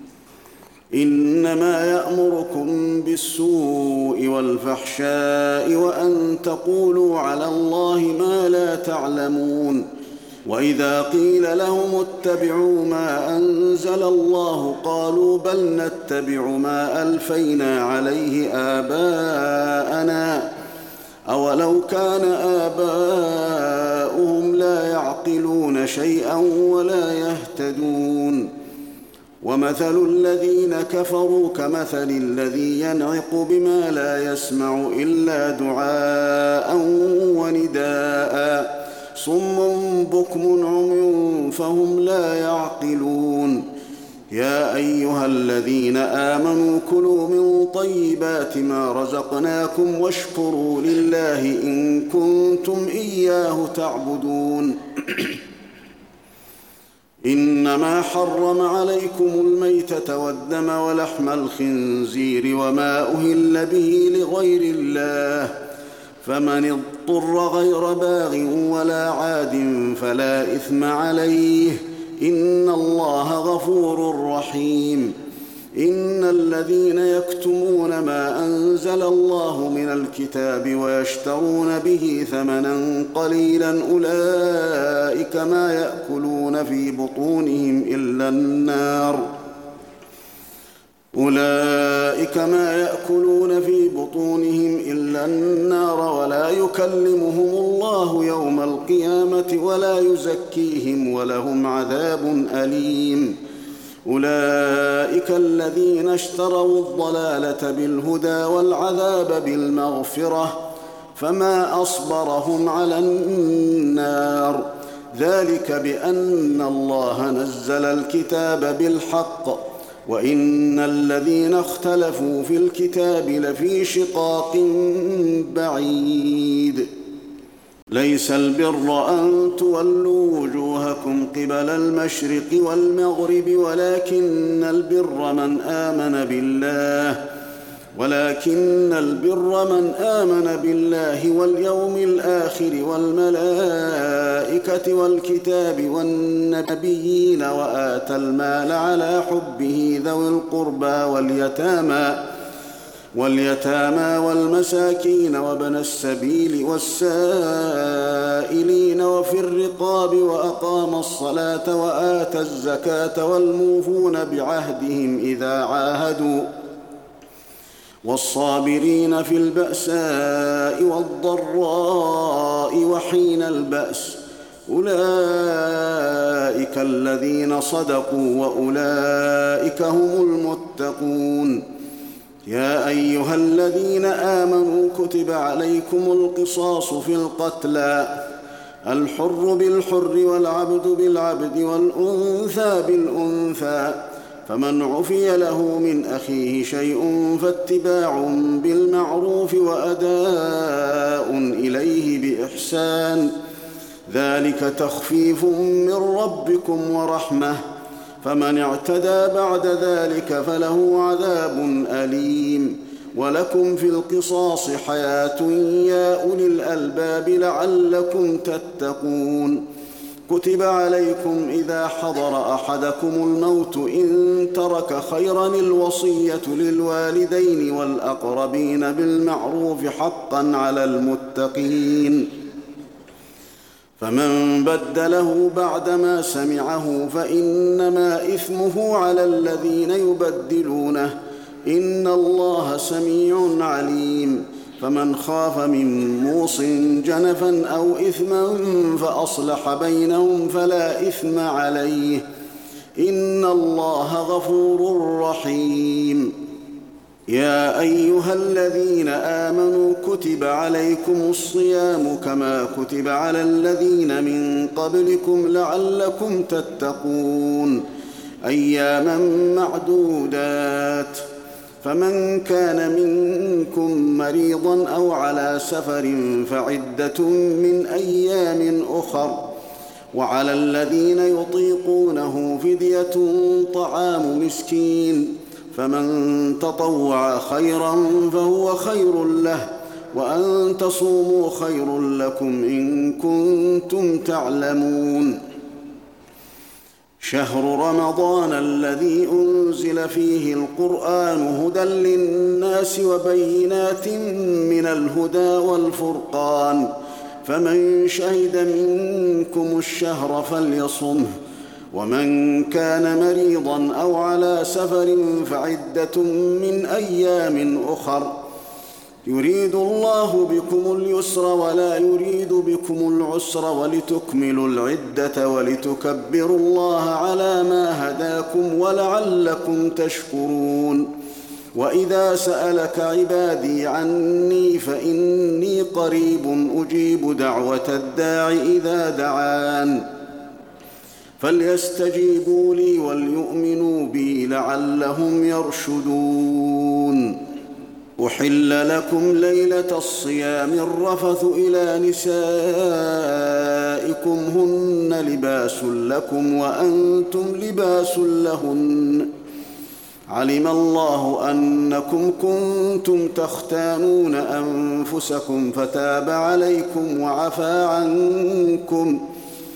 إنما يأمركم بالسوء والفحشاء وأن تقولوا على الله ما لا تعلمون وإذا قيل لهم اتبعوا ما أنزل الله قالوا بل نتبع ما ألفينا عليه آباءنا أولو كان آباؤهم لا يعقلون شيئا ولا يهتدون ومثل الذين كفروا كمثل الذي ينعق بما لا يسمع إلا دعاء ونداء صم بكم عمي فهم لا يعقلون يا أيها الذين آمنوا كلوا من طيبات ما رزقناكم واشكروا لله إن كنتم إياه تعبدون إنما حرم عليكم الميتة والدم ولحم الخنزير وما أهل به لغير الله فمن اضطر غير باغ ولا عاد فلا إثم عليه إن الله غفور رحيم إن الذين يكتمون ما أنزل الله من الكتاب ويشترون به ثمنا قليلا أولئك ما يأكلون في بطونهم إلا النار ولا يكلمهم الله يوم القيامة ولا يزكيهم ولهم عذاب أليم أولئك الذين اشتروا الضلالة بالهدى والعذاب بالمغفرة فما أصبرهم على النار ذلك بأن الله نزل الكتاب بالحق وإن الذين اختلفوا في الكتاب لفي شقاق بعيد ليس البر أن تولوا وجوهكم قبل المشرق والمغرب ولكن البر من آمن بالله واليوم الآخر والملائكة والكتاب والنبيين وآتى المال على حبه ذوي القربى واليتامى والمساكين وابن السبيل والسائلين وفي الرقاب وأقام الصلاة وآتى الزكاة والموفون بعهدهم إذا عاهدوا والصابرين في البأساء والضراء وحين البأس أولئك الذين صدقوا وأولئك هم المتقون يا أيها الذين آمنوا كتب عليكم القصاص في القتلى الحر بالحر والعبد بالعبد والأنثى بالأنثى فمن عفي له من أخيه شيء فاتباع بالمعروف وأداء إليه بإحسان ذلك تخفيف من ربكم ورحمة فمن اعتدى بعد ذلك فله عذاب أليم ولكم في القصاص حياة يا أولي الألباب لعلكم تتقون كتب عليكم إذا حضر أحدكم الموت إن ترك خيرا الوصية للوالدين والأقربين بالمعروف حقا على المتقين فمن بدله بعدما سمعه فإنما إثمه على الذين يبدلونه إن الله سميع عليم فمن خاف من موص جنفا أو إثما فأصلح بينهم فلا إثم عليه إن الله غفور رحيم يا أيها الذين آمنوا كتب عليكم الصيام كما كتب على الذين من قبلكم لعلكم تتقون أياما معدودات فمن كان منكم مريضا أو على سفر فعدة من أيام أخر وعلى الذين يطيقونه فدية طعام مسكين فمن تطوع خيرا فهو خير له وأن تصوموا خير لكم إن كنتم تعلمون شهر رمضان الذي أنزل فيه القرآن هدى للناس وبينات من الهدى والفرقان فمن شهد منكم الشهر فليصمه ومن كان مريضا أو على سفر فعدة من أيام أخر يريد الله بكم اليسر ولا يريد بكم العسر ولتكملوا العدة ولتكبروا الله على ما هداكم ولعلكم تشكرون وإذا سألك عبادي عني فإني قريب أجيب دعوة الداع إذا دعان فليستجيبوا لي وليؤمنوا بي لعلهم يرشدون أحل لكم ليلة الصيام الرفث إلى نسائكم هن لباس لكم وأنتم لباس لهن علم الله أنكم كنتم تختانون أنفسكم فتاب عليكم وعفى عنكم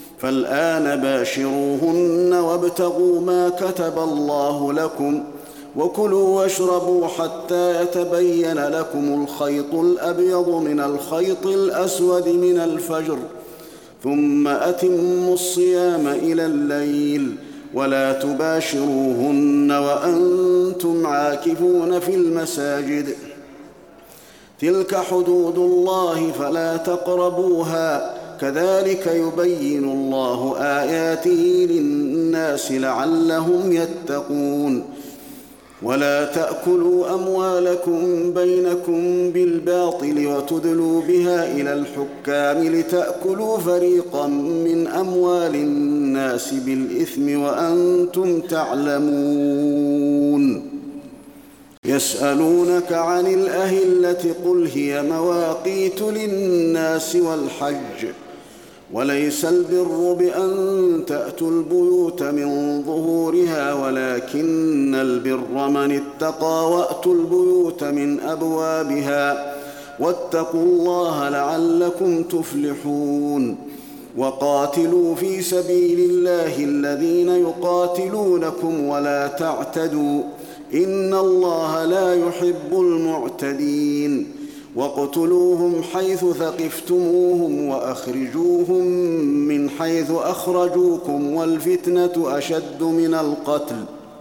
فالآن باشروهن وابتغوا ما كتب الله لكم وكلوا واشربوا حتى يتبين لكم الخيط الأبيض من الخيط الأسود من الفجر، ثم أتموا الصيام إلى الليل، ولا تباشروهن وأنتم عاكفون في المساجد. تلك حدود الله فلا تقربوها، كذلك يبين الله آياته للناس لعلهم يتقون. ولا تأكلوا أموالكم بينكم بالباطل وتدلوا بها إلى الحكام لتأكلوا فريقا من أموال الناس بالإثم وأنتم تعلمون. يسألونك عن الأهلة قل هي مواقيت للناس والحج، وليس البر بأن تأتوا البيوت من ظهورها ولكن البر من اتقى وأتوا البيوت من أبوابها واتقوا الله لعلكم تفلحون. وقاتلوا في سبيل الله الذين يقاتلونكم ولا تعتدوا إن الله لا يحب المعتدين. واقتلوهم حيث ثقفتموهم وأخرجوهم من حيث أخرجوكم والفتنة أشد من القتل.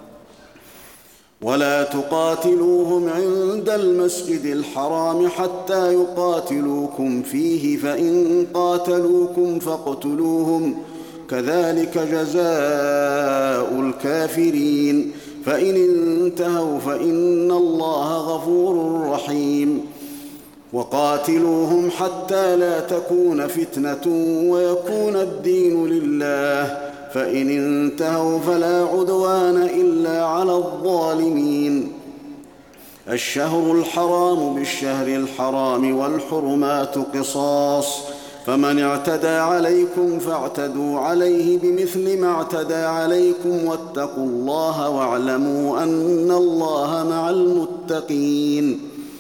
ولا تقاتلوهم عند المسجد الحرام حتى يقاتلوكم فيه، فإن قاتلوكم فاقتلوهم، كذلك جزاء الكافرين. فإن انتهوا فإن الله غفور رحيم. وقاتلوهم حتى لا تكون فتنة ويكون الدين لله، فإن انتهوا فلا عدوان إلا على الظالمين. الشهر الحرام بالشهر الحرام والحرمات قصاص، فمن اعتدى عليكم فاعتدوا عليه بمثل ما اعتدى عليكم واتقوا الله واعلموا أن الله مع المتقين.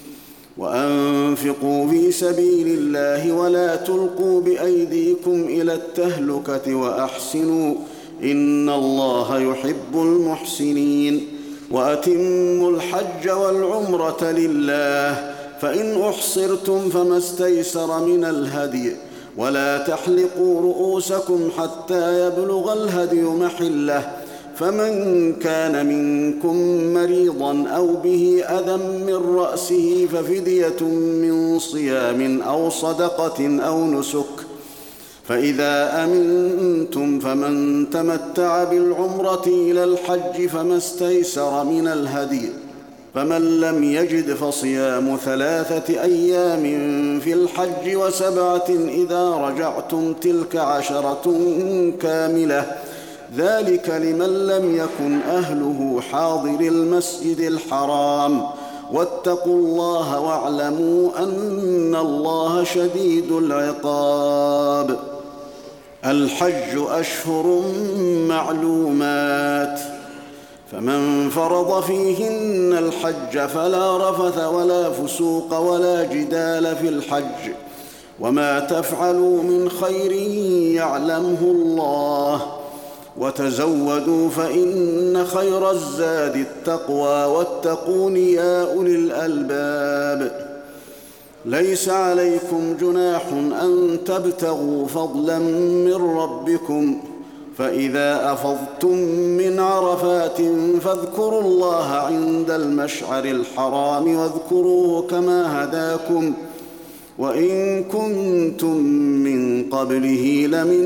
وأنفقوا في سبيل الله ولا تلقوا بأيديكم إلى التهلكة وأحسنوا إن الله يحب المحسنين. وأتموا الحج والعمرة لله، فإن أحصرتم فما استيسر من الهدي، ولا تحلقوا رؤوسكم حتى يبلغ الهدي محله، فمن كان منكم مريضا أو به أذى من رأسه ففدية من صيام أو صدقة أو نسك. فإذا أمنتم فمن تمتع بالعمرة إلى الحج فما استيسر من الهدي، فمن لم يجد فصيام 3 أيام في الحج و7 إذا رجعتم، تلك 10 كاملة، ذلك لمن لم يكن أهله حاضر المسجد الحرام. واتقوا الله واعلموا أن الله شديد العقاب. الحج أشهر معلومات، فمن فرض فيهن الحج فلا رفث ولا فسوق ولا جدال في الحج، وما تفعلوا من خير يعلمه الله، وتزودوا فإن خير الزاد التقوى واتقون يا أولي الألباب. ليس عليكم جناح أن تبتغوا فضلا من ربكم، فإذا أفضتم من عرفات فاذكروا الله عند المشعر الحرام واذكروه كما هداكم وإن كنتم من قبله لمن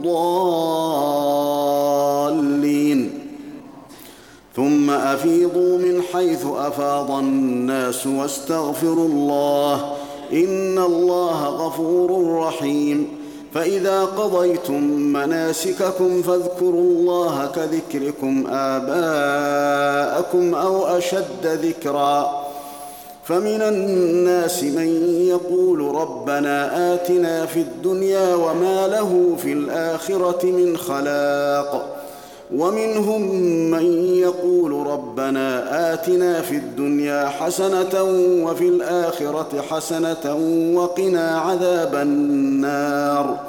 الضالين. ثم أفيضوا من حيث أفاض الناس واستغفروا الله إن الله غفور رحيم. فإذا قضيتم مناسككم فاذكروا الله كذكركم آباءكم أو أشد ذكرا. فمن الناس من يقول ربنا آتنا في الدنيا وما له في الآخرة من خلاق، ومنهم من يقول ربنا آتنا في الدنيا حسنة وفي الآخرة حسنة وقنا عذاب النار.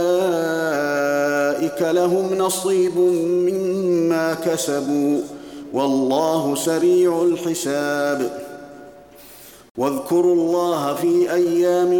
أولئك لهم نصيب مما كسبوا والله سريع الحساب. واذكروا الله في أيام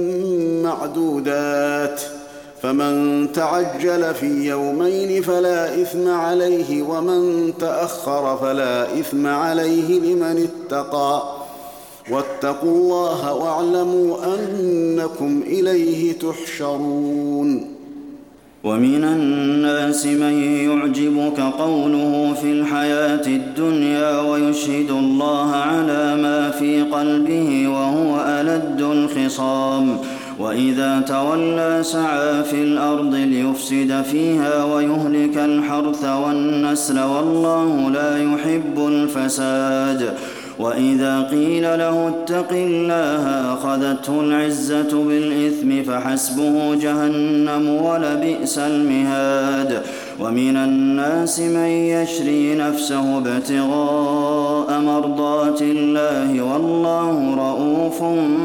معدودات، فمن تعجل في يومين فلا إثم عليه، ومن تأخر فلا إثم عليه لمن اتقى. واتقوا الله واعلموا أنكم إليه تحشرون. ومن الناس من يعجبك قوله في الحياة الدنيا ويشهد الله على ما في قلبه وهو ألد الخصام، وإذا تولى سعى في الأرض ليفسد فيها ويهلك الحرث والنسل والله لا يحب الفساد. وإذا قيل له اتق الله أخذته العزة بالإثم فحسبه جهنم ولبئس المهاد. ومن الناس من يشري نفسه ابتغاء مرضات الله والله رءوف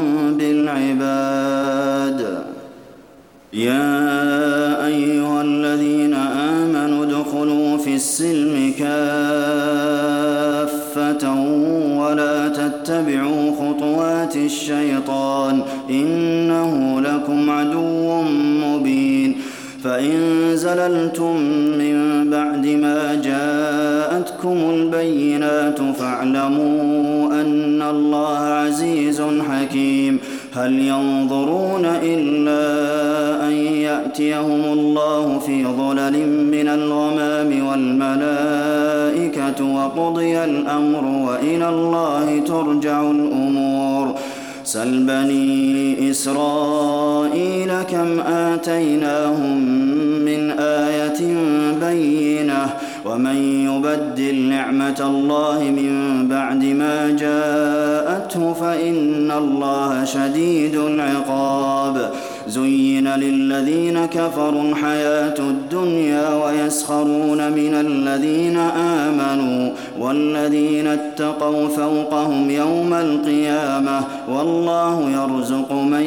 بالعباد. يا أيها الذين آمنوا ادخلوا في السلم كافة ولا تتبعوا خطوات الشيطان إنه لكم عدو مبين. فإن زللتم من بعد ما جاءتكم البينات فاعلموا أن الله عزيز حكيم. هل ينظرون إلا أن يأتيهم الله في ظلل من الغمام والملائكة وقضي الأمر وإلى الله ترجع الأمور. سل بني إسرائيل كم آتيناهم من آية بينة ومن يبدل نعمة الله من بعد ما جاءته فإن الله شديد العقاب. زين للذين كفروا الحياة الدنيا ويسخرون من الذين آمنوا والذين اتقوا فوقهم يوم القيامة والله يرزق من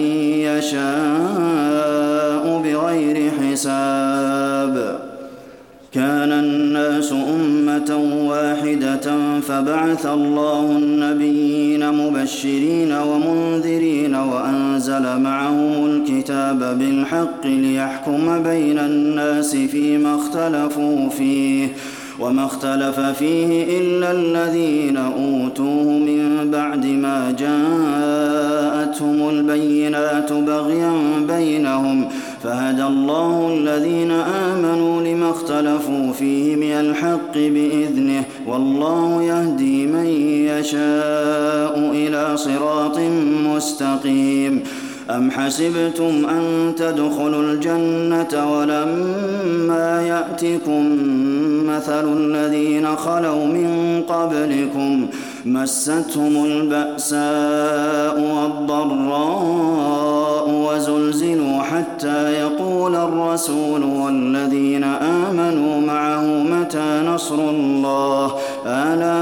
يشاء بغير حساب. كان الناس أمة واحدة فبعث الله النبيين مبشرين ومنذرين وأنزل معهم الكتاب بالحق ليحكم بين الناس فيما اختلفوا فيه وما اختلف فيه إلا الذين أوتوه من بعد ما جاءتهم البينات بغيا بينهم فهدى الله الذين آمنوا لما اختلفوا فيه من الحق بإذنه والله يهدي من يشاء إلى صراط مستقيم. أم حسبتم أن تدخلوا الجنة ولما يأتكم مثل الذين خلوا من قبلكم مستهم البأساء والضراء وزلزلوا حتى يقول الرسول والذين آمنوا معه متى نصر الله ألا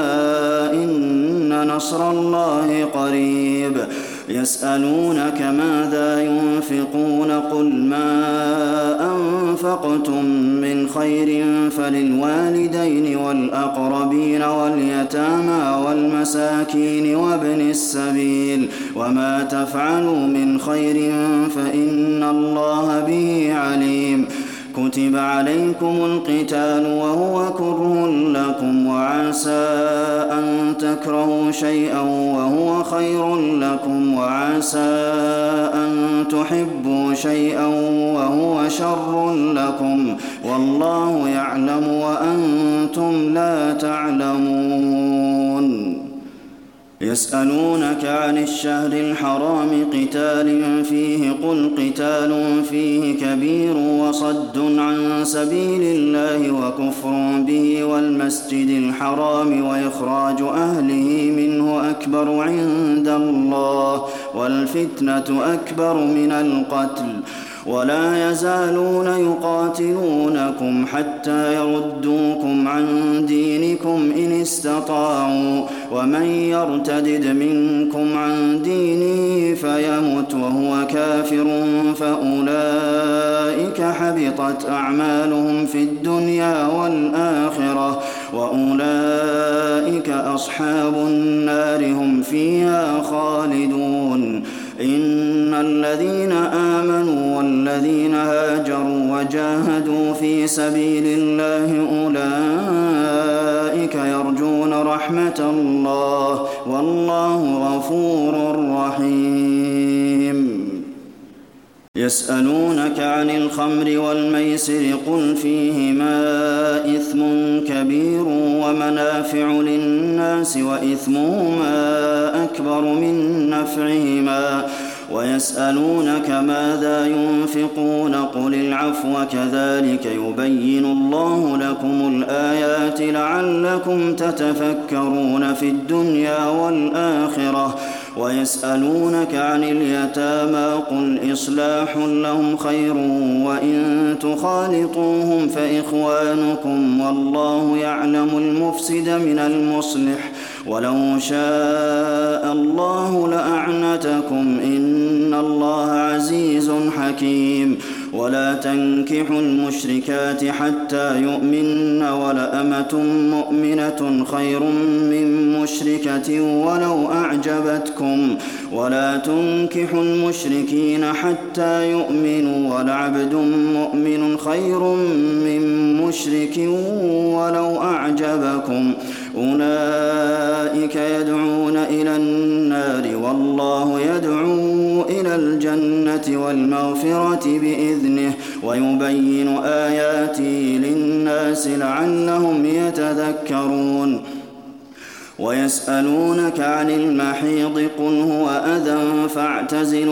إن نصر الله قريب. يسألونك ماذا ينفقون قل ما أنفقتم من خير فللوالدين والأقربين واليتامى والمساكين وابن السبيل وما تفعلوا من خير فإن الله به عليم. كتب عليكم القتال وهو كره لكم وعسى أن تكرهوا شيئا وهو خير لكم وعسى أن تحبوا شيئا وهو شر لكم والله يعلم وأنتم لا تعلمون. يسألونك عن الشهر الحرام قتال فيه قل قتال فيه كبير وصد عن سبيل الله وكفر به والمسجد الحرام وإخراج أهله منه أكبر عند الله والفتنة أكبر من القتل ولا يزالون يقاتلونكم حتى يردوكم عن دينكم إن استطاعوا ومن يرتدد منكم عن دينه فيمت وهو كافر فأولئك حبطت أعمالهم في الدنيا والآخرة وأولئك أصحاب النار هم فيها خالدون إن الذين آمنوا والذين هاجروا وجاهدوا في سبيل الله أولئك يرجون رحمة الله والله غفور رحيم يسألونك عن الخمر والميسر قل فيهما إثم كبير ومنافع للناس وإثمهما أكبر من نفعهما ويسألونك ماذا ينفقون قل العفو كذلك يبين الله لكم الآيات لعلكم تتفكرون في الدنيا والآخرة ويسألونك عن اليتامى قل إصلاح لهم خير وإن تخالطوهم فإخوانكم والله يعلم المفسد من المصلح ولو شاء الله لأعنتكم إن الله عزيز حكيم ولا تنكحوا المشركات حتى يؤمن ولأمة مؤمنة خير من مشركة ولو أعجبتكم ولا تنكحوا المشركين حتى يؤمنوا ولعبد مؤمن خير من مشرك ولو أعجبكم أولئك يدعون إلى النار والله يدعو إلى الجنة والمغفرة بإذنه ويبين آياته للناس لعلهم يتذكرون ويسألونك عن المحيض قل هو أذى فاعتزلوا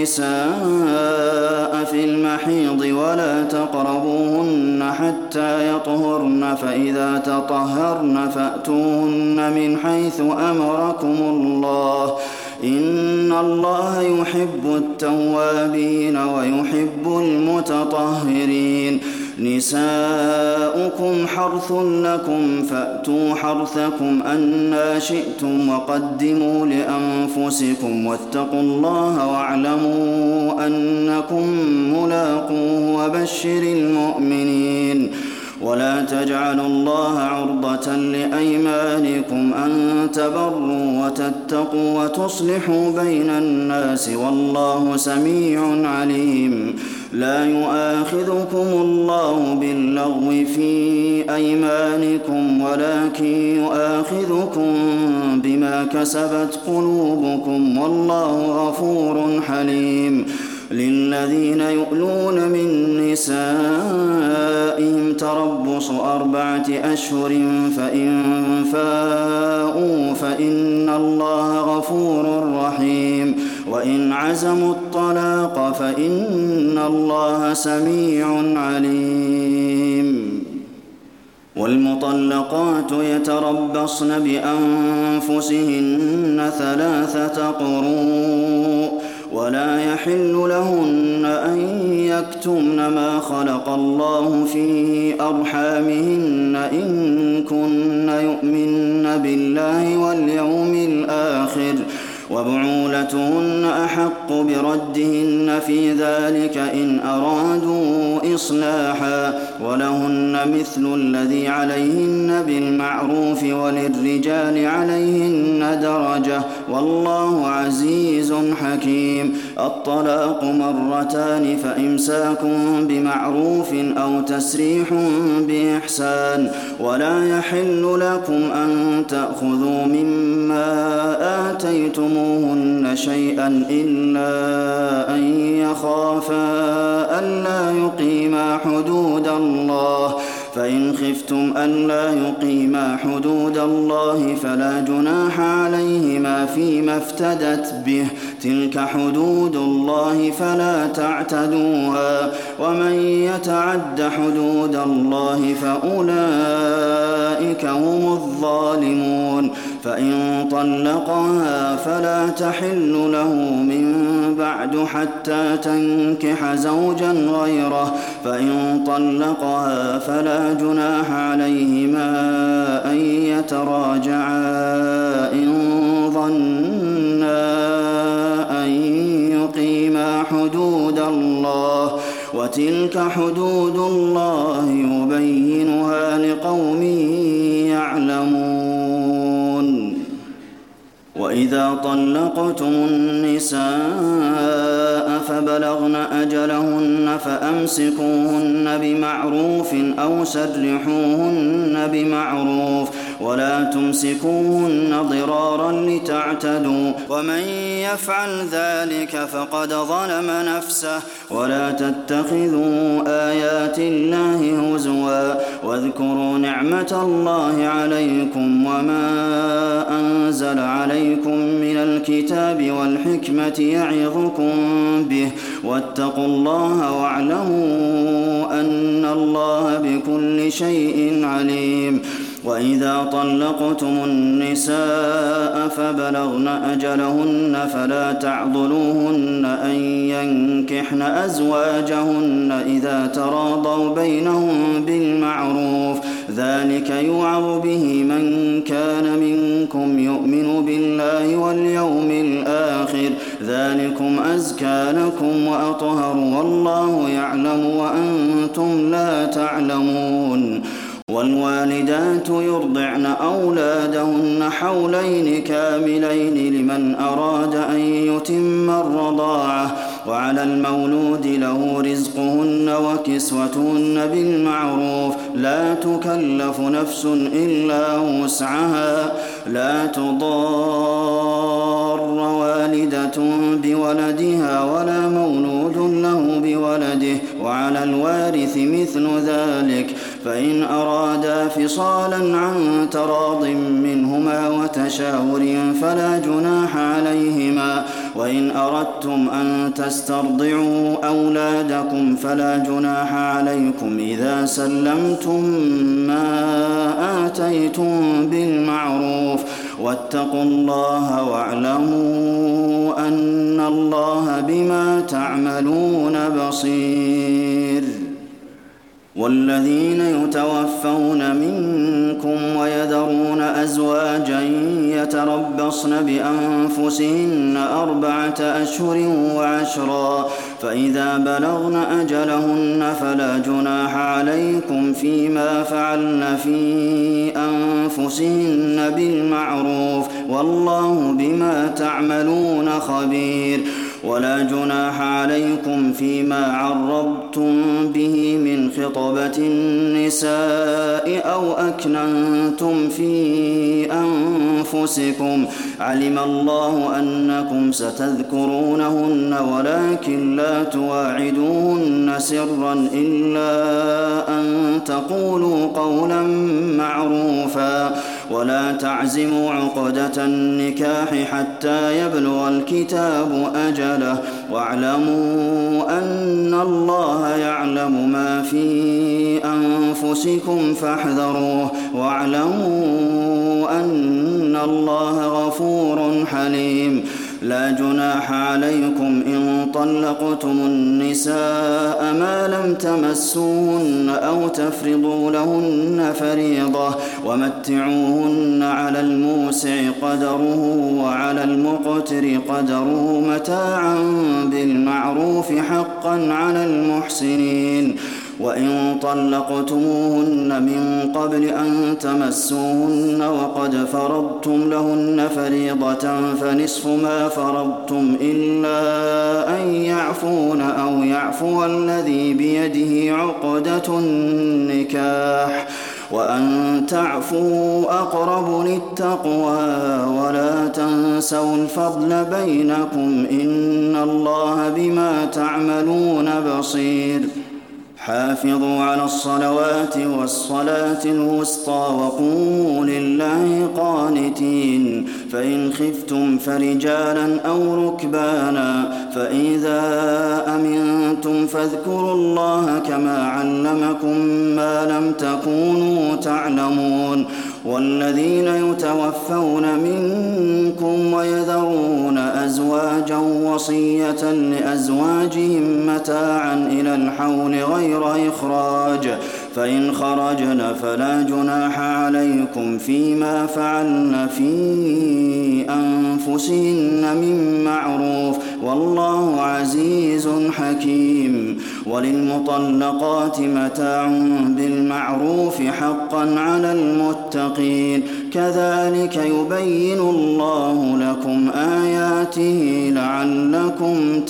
النساء في المحيض ولا تقربوهن حتى يطهرن فإذا تطهرن فأتوهن من حيث أمركم الله إن الله يحب التوابين ويحب المتطهرين نساؤكم حرث لكم فأتوا حرثكم أنى شئتم وقدموا لأنفسكم واتقوا الله واعلموا أنكم ملاقوه وبشر المؤمنين ولا تجعلوا الله عرضة لأيمانكم أن تبروا وتتقوا وتصلحوا بين الناس والله سميع عليم لا يؤاخذكم الله باللغو في أيمانكم ولكن يؤاخذكم بما كسبت قلوبكم والله غفور حليم للذين يؤلون من نسائهم تربص 4 أشهر فإن فاءوا فإن الله غفور رحيم وإن عزموا الطلاق فإن الله سميع عليم والمطلقات يتربصن بأنفسهن 3 قروء ولا يحل لهن أن يكتمن ما خلق الله في أرحامهن إن كن يؤمن بالله واليوم الآخر وبعولتهن أحق بردهن في ذلك إن أرادوا إصلاحا ولهن مثل الذي عليهن بالمعروف وللرجال عليهن درجة والله عزيز حكيم الطلاق 2 فإمساك بمعروف أو تسريح بإحسان ولا يحل لكم أن تأخذوا مما آتيتموهن شيئا إلا أن يخافا ألا يقيما حدود الله فإن خفتم ألا يقيما حدود الله فلا جناح عليهما فيما افتدت به تلك حدود الله فلا تعتدوها ومن يتعد حدود الله فأولئك هم الظالمون فإن طلقها فلا تحل له من بعد حتى تنكح زوجا غيره فإن طلقها فلا جناح عليهما أن يتراجعا إن ظنا أن يقيما حدود الله وتلك حدود الله يبينها لقوم وإذا طلقتم النساء فبلغن أجلهن فأمسكوهن بمعروف أو سرحوهن بمعروف ولا تمسكوهن ضرارا لتعتدوا ومن يفعل ذلك فقد ظلم نفسه ولا تتخذوا آيات الله هزوا واذكروا نعمة الله عليكم وما أنزل عليكم من الكتاب والحكمة يعظكم به واتقوا الله واعلموا أن الله بكل شيء عليم وإذا طلقتم النساء فبلغن أجلهن فلا تعضلوهن أن ينكحن أزواجهن إذا تراضوا بينهم بالمعروف ذلك يوعظ به من كان منكم يؤمن بالله واليوم الآخر ذلكم أزكى لكم وأطهر والله يعلم وأنتم لا تعلمون والوالدات يرضعن أولادهن حولين كاملين لمن أراد أن يتم الرضاعة وعلى المولود له رزقهن وكسوتهن بالمعروف لا تكلف نفس إلا وسعها لا تضار والدة بولدها ولا مولود له بولده وعلى الوارث مثل ذلك فإن أرادا فصالا عن تراض منهما وتشاور فلا جناح عليهما وإن أردتم أن تسترضعوا أولادكم فلا جناح عليكم إذا سلمتم ما آتيتم بالمعروف واتقوا الله واعلموا أن الله بما تعملون بصير والذين يتوفون منكم ويذرون أزواجا يتربصن بأنفسهن 4 أشهر وعشرا فإذا بلغن أجلهن فلا جناح عليكم فيما فعلن في أنفسهن بالمعروف والله بما تعملون خبير ولا جناح عليكم فيما عرضتم به من خطبة النساء أو أكننتم في أنفسكم علم الله أنكم ستذكرونهن ولكن لا تواعدوهن سرا إلا أن تقولوا قولا معروفا ولا تعزموا عقدة النكاح حتى يبلغ الكتاب أجله واعلموا أن الله يعلم ما في أنفسكم فاحذروه واعلموا أن الله غفور حليم لا جناح عليكم إن طلقتم النساء ما لم تمسوهن أو تفرضوا لهن فريضة ومتعوهن على الموسع قدره وعلى المقتر قدره متاعا بالمعروف حقا على المحسنين وإن طلقتموهن من قبل أن تمسوهن وقد فرضتم لهن فريضة فنصف ما فرضتم إلا أن يعفون أو يعفو الذي بيده عقدة النكاح وأن تعفوا أقرب للتقوى ولا تنسوا الفضل بينكم إن الله بما تعملون بصير حافظوا على الصلوات والصلاة الوسطى وقوموا لله قانتين فإن خفتم فرجالا أو ركبانا فإذا أمنتم فاذكروا الله كما علمكم ما لم تكونوا تعلمون والذين يتوفون منكم ويذرون أزواجا وصية لأزواجهم متاعا إلى الحول غير إخراج فإن خرجن فلا جناح عليكم فيما فعلن في أنفسهن من معروف والله عزيز حكيم وللمطلقات متاع بالمعروف حقا على المتقين كذلك يبين الله آياته لعلكم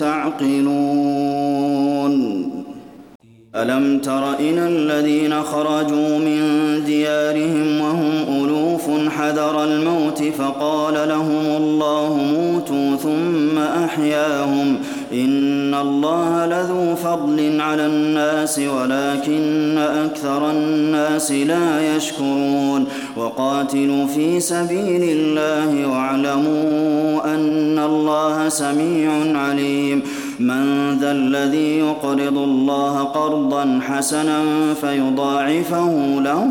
تعقلون. ألم تر إلى الذين خرجوا من ديارهم وهم ألوف حذر الموت فقال لهم الله موتوا ثم أحياهم إن الله لذو فضل على الناس ولكن أكثر الناس لا يشكرون. وقاتلوا في سبيل الله واعلموا أن الله سميع عليم. من ذا الذي يقرض الله قرضا حسنا فيضاعفه له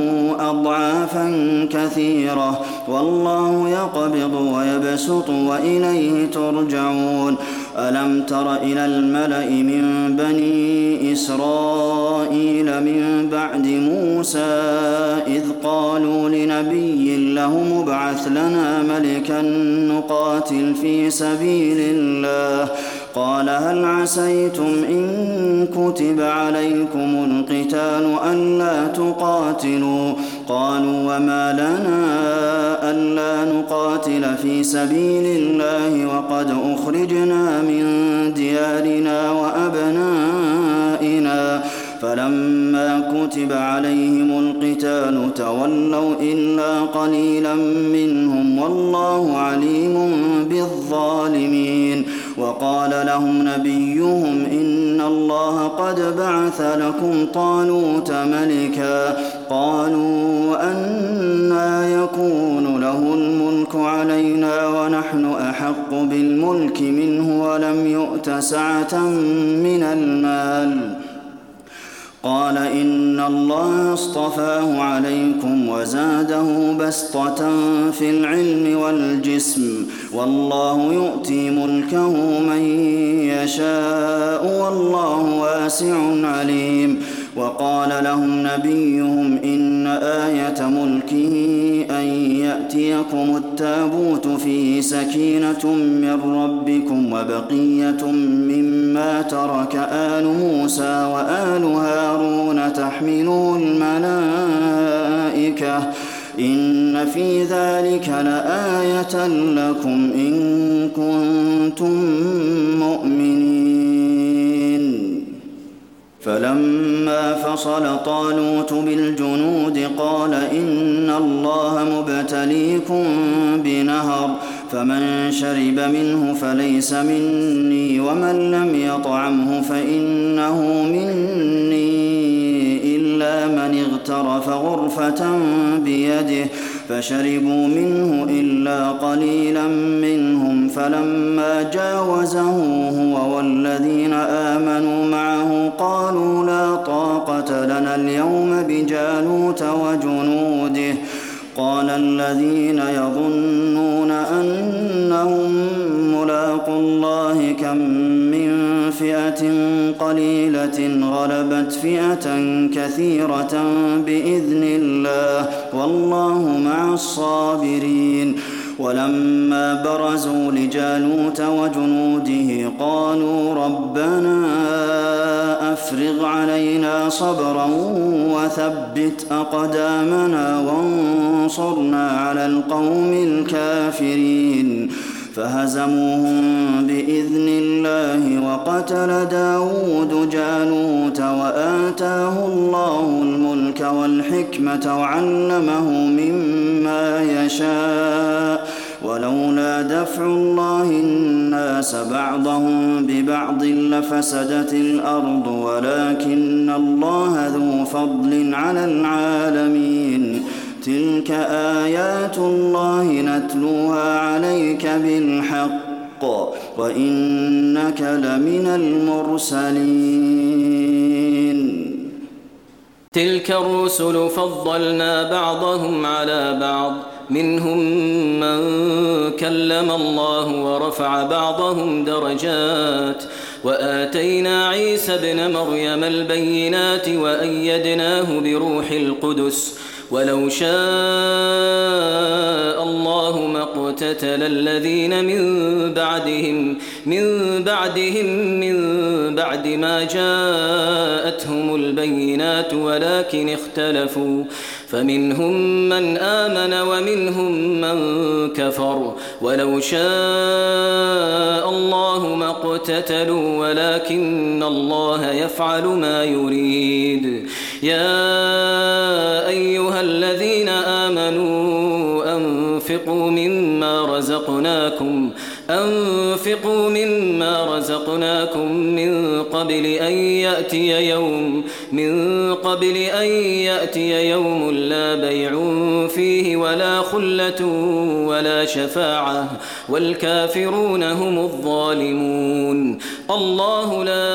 أضعافا كثيرة والله يقبض ويبسط وإليه ترجعون. ألم تر إلى الملأ من بني إسرائيل من بعد موسى إذ قالوا لنبي له ابعث لنا ملكا نقاتل في سبيل الله قال هل عسيتم إن كتب عليكم القتال ألا تقاتلوا قالوا وما لنا ألا نقاتل في سبيل الله وقد أخرجنا من ديارنا وأبنائنا فلما كتب عليهم القتال تولوا إلا قليلا منهم والله عليم بالظالمين. وقال لهم نبيهم إن الله قد بعث لكم طالوت ملكا قالوا أنى يكون له الملك علينا ونحن أحق بالملك منه ولم يؤت سعة من المال قال إن الله اصطفاه عليكم وزاده بسطة في العلم والجسم والله يؤتي ملكه من يشاء والله واسع عليم. وقال لهم نبيهم إن آية ملكه أن يأتيكم التابوت فيه سكينة من ربكم وبقية مما ترك آل موسى وآل هارون تحمله الملائكة إن في ذلك لآية لكم إن كنتم مؤمنين. فلما فصل طالوت بالجنود قال إن الله مبتليكم بنهر فمن شرب منه فليس مني ومن لم يطعمه فإنه مني إلا من اغترف غرفة بيده فشربوا منه إلا قليلا منهم فلما جاوزه هو والذين آمنوا معه قالوا لا طاقة لنا اليوم بجالوت وجنوده قال الذين يظنون أنهم ملاقو الله كم من فئة قليلة غلبت فئة كثيرة بإذن الله والله مع الصابرين. ولما برزوا لجالوت وجنوده قالوا ربنا أفرغ علينا صبرا وثبت أقدامنا وانصرنا على القوم الكافرين فهزموهم بإذن الله وقتل داود جالوت وآتاه الله الملك والحكمة وعلمه مما يشاء ولولا دفع الله الناس بعضهم ببعض لفسدت الأرض ولكن الله ذو فضل على العالمين. تلك آيات الله نتلوها عليك بالحق وإنك لمن المرسلين. تلك الرسل فضلنا بعضهم على بعض منهم من كلم الله ورفع بعضهم درجات وآتينا عيسى ابن مريم البينات وأيدناه بروح القدس ولو شاء الله ما اقتتل الذين من بعد ما جاءتهم البينات ولكن اختلفوا فمنهم من آمن ومنهم من كفر ولو شاء الله ما اقتتلوا ولكن الله يفعل ما يريد يا أيها الذين آمنوا أنفقوا مما رزقناكم من قبل أن يأتي يوم لا بيع فيه ولا خلة ولا شفاعة والكافرون هم الظالمون الله لا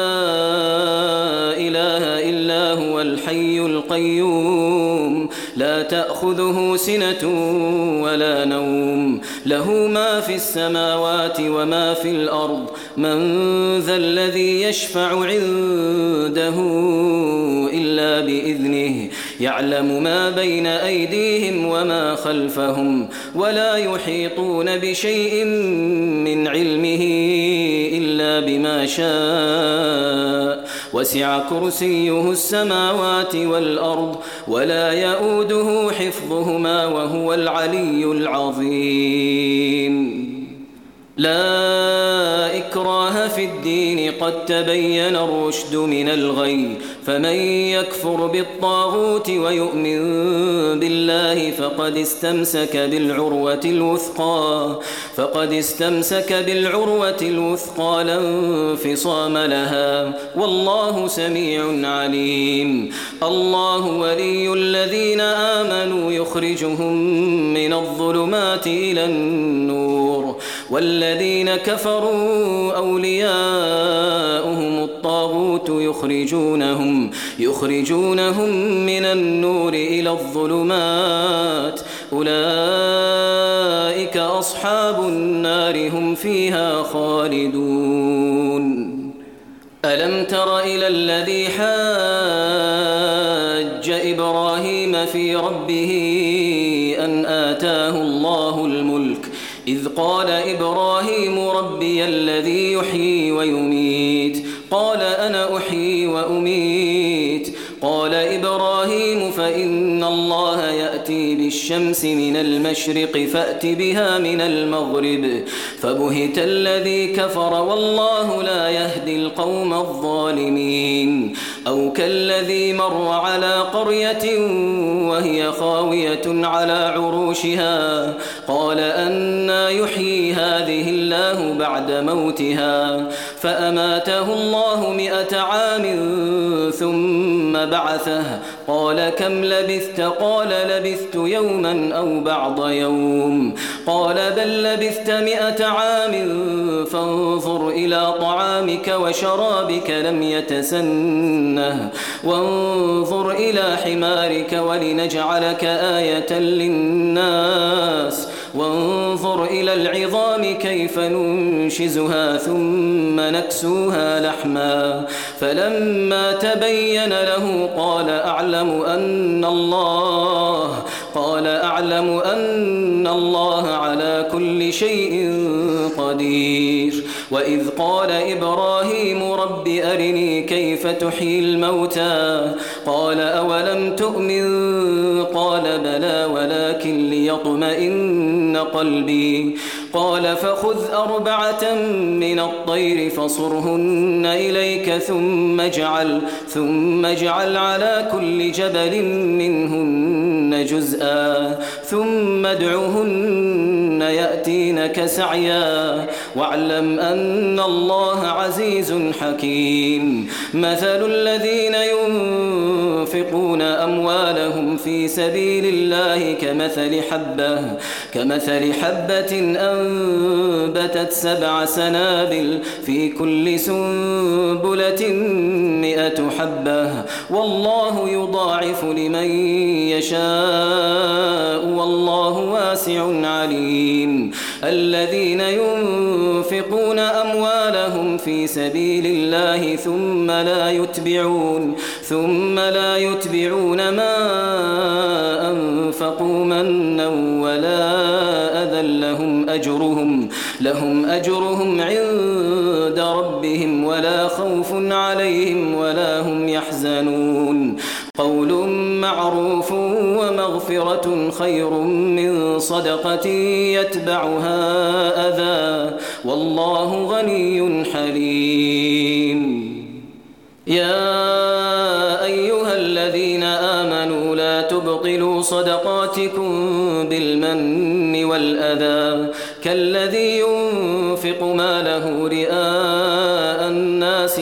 إله إلا هو الحي القيوم لا تأخذه سنة ولا نوم له ما في السماوات وما في الأرض من ذا الذي يشفع عنده إلا بإذنه يعلم ما بين أيديهم وما خلفهم ولا يحيطون بشيء من علمه إلا بما شاء وسع كرسيه السماوات والأرض ولا يؤوده حفظهما وهو العلي العظيم لا إكراه في الدين قد تبين الرشد من الغي فمن يكفر بالطاغوت ويؤمن بالله فقد استمسك بالعروة الوثقى لا انفصام لها والله سميع عليم الله ولي الذين آمنوا يخرجهم من الظلمات إلى النور والذين كفروا أولياؤهم الطاغوت يخرجونهم من النور إلى الظلمات أولئك أصحاب النار هم فيها خالدون ألم تر إلى الذي حاج إبراهيم في ربه أن آتاه الله الملك إذ قال إبراهيم ربي الذي يحيي ويميت قال أنا أحيي وأميت قال إبراهيم فإن الله يأتي بالشمس من المشرق فأت بها من المغرب فبهت الذي كفر والله لا يهدي القوم الظالمين أو كالذي مر على قرية وهي خاوية على عروشها قال أنى يحيي هذه الله بعد موتها فأماته الله 100 عام ثم بعثه قال كم لبثت قال لبثت يوما أو بعض يوم قال بل لبثت 100 عام فانظر إلى طعامك وشرابك لم يتسنه وانظر إلى حمارك ولنجعلك آية للناس وانظر إلى العظام كيف ننشزها ثم نكسوها لحما فلما تبين له قال أعلم أن الله على كل شيء قدير وإذ قال إبراهيم رب أرني كيف تحيي الموتى قال أولم تؤمن قال بلى ولكن ليطمئن قلبي قال فخذ 4 من الطير فصرهن إليك ثم اجعل على كل جبل منهن جزءا ثم ادعهن يأتينك سعيا واعلم أن الله عزيز حكيم مثل الذين ينفقون أموالهم في سبيل الله كمثل حبة أنبتت 7 سنابل في كل سنبلة 100 حبة والله يضاعف لمن يشاء والله واسع عليم الذين ينفقون أموالهم في سبيل الله ثم لا يتبعون ما أنفقوا منا ولا أذى لهم أجرهم عند ربهم ولا خوف عليهم ولا هم يحزنون قول معروف ومغفرة خير من صدقة يتبعها أذى والله غني حليم. يا أيها الذين آمنوا لا تبطلوا صدقاتكم بالمن والأذى كالذي ينفق ماله رئاء الناس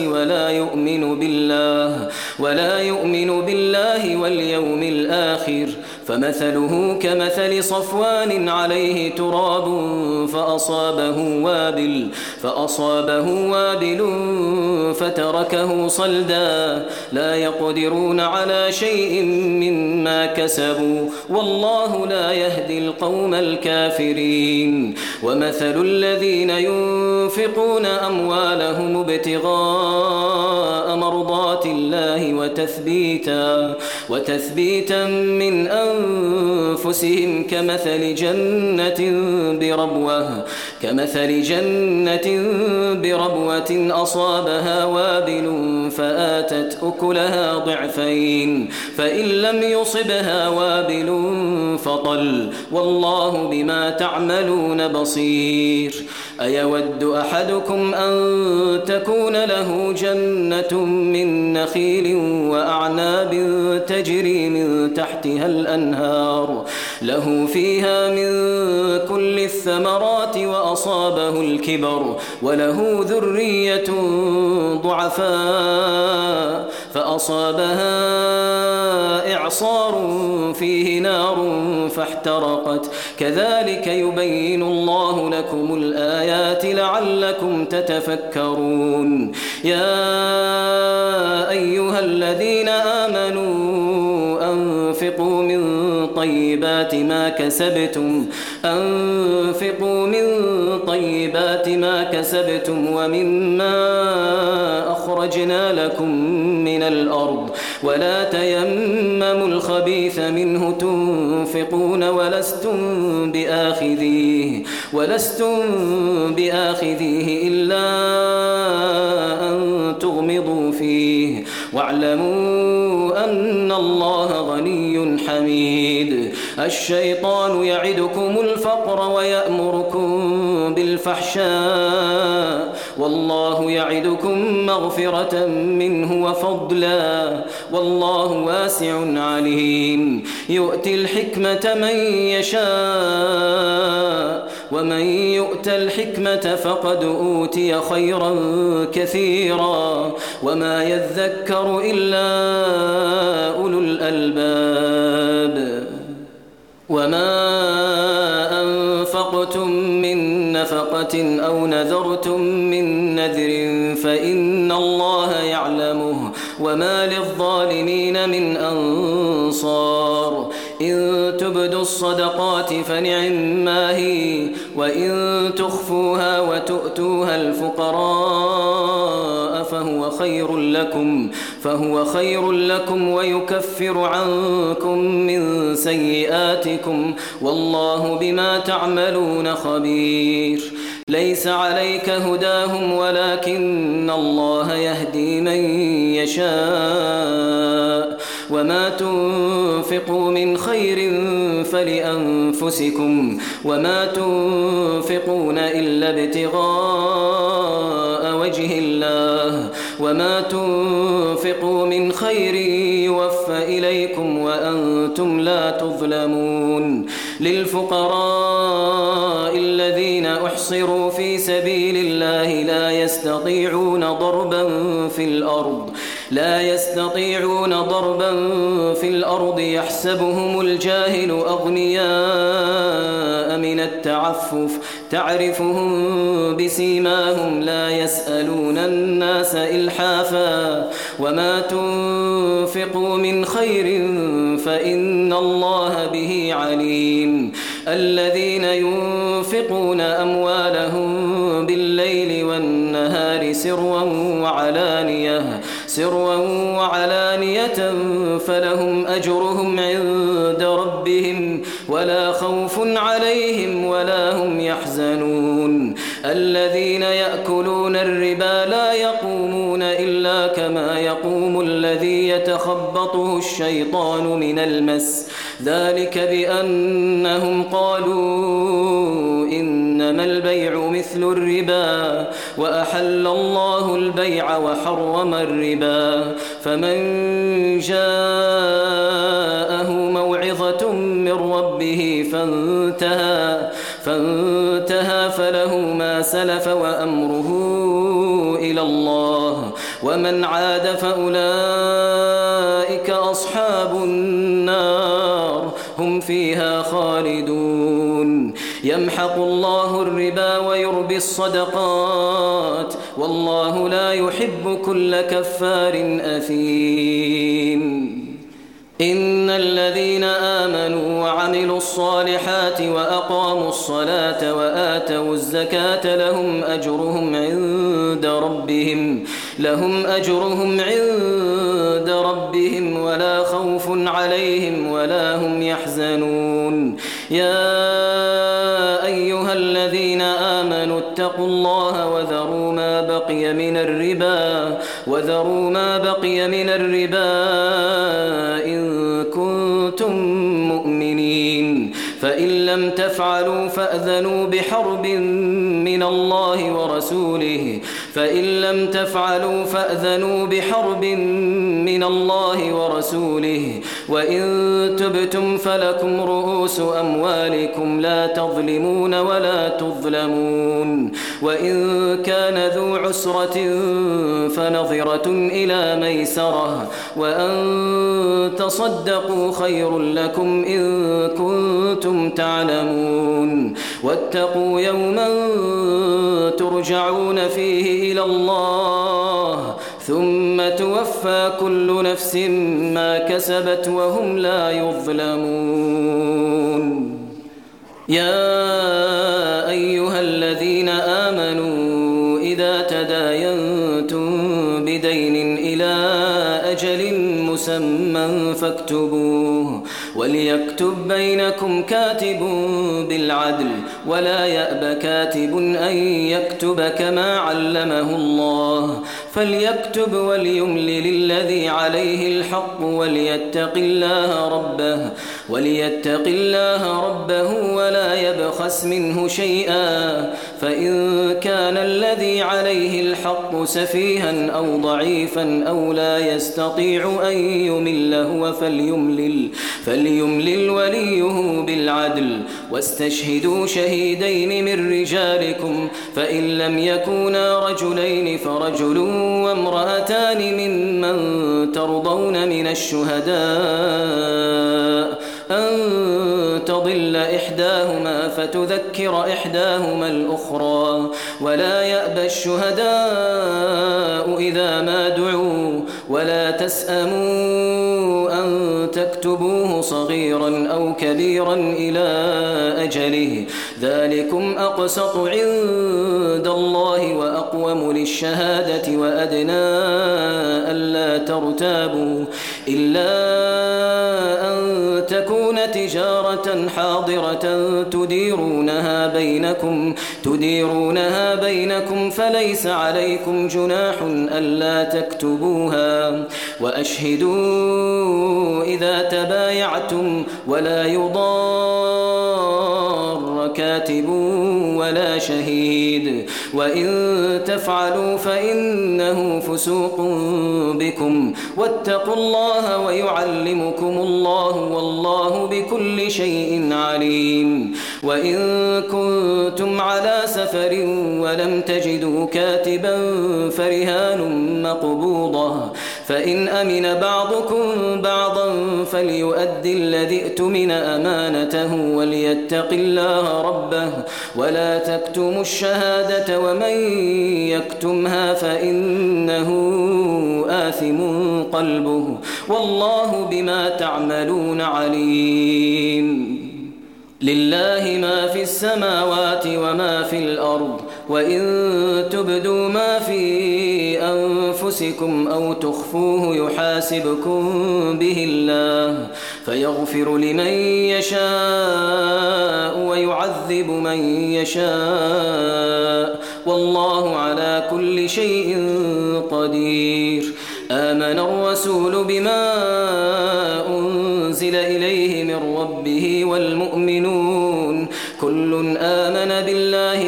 ولا يؤمن بالله واليوم الآخر فمثله كمثل صفوان عليه تراب فأصابه وابل فتركه صلدا لا يقدرون على شيء مما كسبوا والله لا يهدي القوم الكافرين. ومثل الذين ينفقون أموالهم ابتغاء مرضات الله وتثبيتا من أنفسهم كمثل جنة بربوة أصابها وابل فآتت أكلها ضعفين فإن لم يصبها وابل فطل والله بما تعملون بصير. أيود أحدكم أن تكون له جنة من نخيل وأعناب تجري من تحتها الأنهار له فيها من كل الثمرات وأصابه الكبر وله ذرية ضعفاء فأصابها إعصار فيه نار فاحترقت كذلك يبين الله لكم الآيات لعلكم تتفكرون. يا أيها الذين آمنوا أنفقوا من طيبات ما كسبتم ومما أخرجنا لكم من الأرض ولا تيمموا الخبيث منه تنفقون ولستم بآخذيه إلا أن تغمضوا فيه واعلموا أن الله غني حميد. الشيطان يعدكم الفقر ويأمركم بالفحشاء والله يعدكم مغفرة منه وفضلا والله واسع عليم. يؤتي الحكمة من يشاء ومن يؤت الحكمة فقد أوتي خيرا كثيرا وما يذكر إلا أولو الألباب. وما أنفقتم من نفقة أو نذرتم من نذر فإن الله يعلمه وما للظالمين من أنصار. إن تبدوا الصدقات فنعما هي وإن تخفوها وتؤتوها الفقراء فهو خير لكم ويكفر عنكم من سيئاتكم والله بما تعملون خبير. ليس عليك هداهم ولكن الله يهدي من يشاء وما تنفقوا من خير فلأنفسكم وما تنفقون إلا ابتغاء وجه الله وما تنفقوا من خير يوفى إليكم وأنتم لا تظلمون. للفقراء الذين أحصروا في سبيل الله لا يستطيعون ضربا في الأرض يحسبهم الجاهل أغنياء من التعفف تعرفهم بسيماهم لا يسألون الناس إلحافا وما تنفقوا من خير فإن الله به عليم. الذين ينفقون أموالهم بالليل والنهار سرا وعلانية فلهم أجرهم عند ربهم ولا خوف عليهم ولا هم يحزنون. الذين يأكلون الربا لا يقومون إلا كما يقوم الذي يتخبطه الشيطان من المس ذلك بأنهم قالوا إنما البيع مثل الربا وأحل الله البيع وحرم الربا فمن جاءه موعظة من ربه فانتهى فله ما سلف وأمره إلى الله ومن عاد فأولئك أصحاب النار هم فيها خالدون يمحق الله الربا ويربي الصدقات والله لا يحب كل كفار أثيم إن الذين آمنوا وعملوا الصالحات وأقاموا الصلاة وآتوا الزكاة لهم أجرهم عند ربهم ولا خوف عليهم ولا هم يحزنون يا أيها الذين آمنوا اتقوا الله وذروا ما بقي من الربا إن كنتم مؤمنين فإن لم تفعلوا فأذنوا بحرب من الله ورسوله وإن تبتم فلكم رؤوس أموالكم لا تظلمون ولا تظلمون وإن كان ذو عسرة فنظرة إلى ميسرة وأن تصدقوا خير لكم إن كنتم تعلمون واتقوا يوما ترجعون فيه إلى الله ثم توفى كل نفس ما كسبت وهم لا يظلمون يا أيها الذين آمنوا إذا تداينتم بدين إلى أجل مسمى فاكتبوه وليكتب بينكم كاتب بالعدل ولا يأب كاتب أن يكتب كما علمه الله فليكتب وليملل الذي عليه الحق وليتق الله ربه ولا يبخس منه شيئا فإن كان الذي عليه الحق سفيها أو ضعيفا أو لا يستطيع أن يمل هو فليملل وليه بالعدل واستشهدوا شهيدين من رجالكم فإن لم يكونا رجلين فرجل وامرأتان ممن ترضون من الشهداء أن تضل إحداهما فتذكر إحداهما الأخرى ولا يأبى الشهداء إذا ما دعوا ولا تسأموا أن تكتبوه صغيرا أو كبيرا إلى أجله ذلكم أقسط عند الله وأقوم للشهادة وأدنى ألا ترتابوا إلا أن تكون تجارة حاضرة تديرونها بينكم فليس عليكم جناح ألا تكتبوها وأشهدوا إذا تبايعتم ولا يضار كاتب ولا شهيد وإن تفعلوا فإنه فسوق بكم واتقوا الله ويعلمكم الله والله بكل شيء عليم وإن كنتم على سفر ولم تجدوا كاتبا فرهان مقبوضة فإن أمن بعضكم بعضا فليؤدي الذي اؤتمن أمانته وليتق الله ربه ولا تكتموا الشهادة ومن يكتمها فإنه آثم قلبه والله بما تعملون عليم لله ما في السماوات وما في الأرض وإن تبدوا ما في أنفسكم أو تخفوه يحاسبكم به الله فيغفر لمن يشاء ويعذب من يشاء والله على كل شيء قدير آمن آمن الرسول بما أنزل إليه من ربه والمؤمنون كل آمن بالله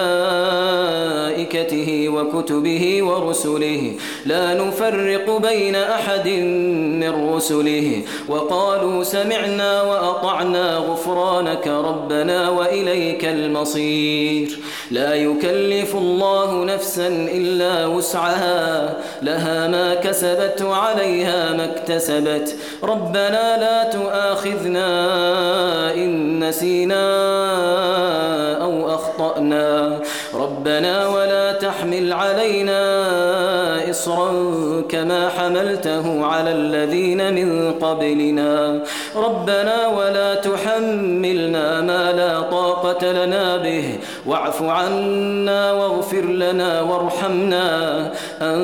وملائكته وكتبه ورسله لا نفرق بين أحد من رسله وقالوا سمعنا وأطعنا غفرانك ربنا وإليك المصير لا يكلف الله نفسا إلا وسعها لها ما كسبت وعليها ما اكتسبت ربنا لا تؤاخذنا إن نسينا أو أخطأنا ربنا ولا تحمل علينا إصرا كما حملته على الذين من قبلنا ربنا ولا تحملنا ما لا طاقة لنا به واعف عنا واغفر لنا وارحمنا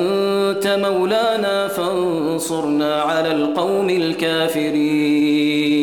أنت مولانا فانصرنا على القوم الكافرين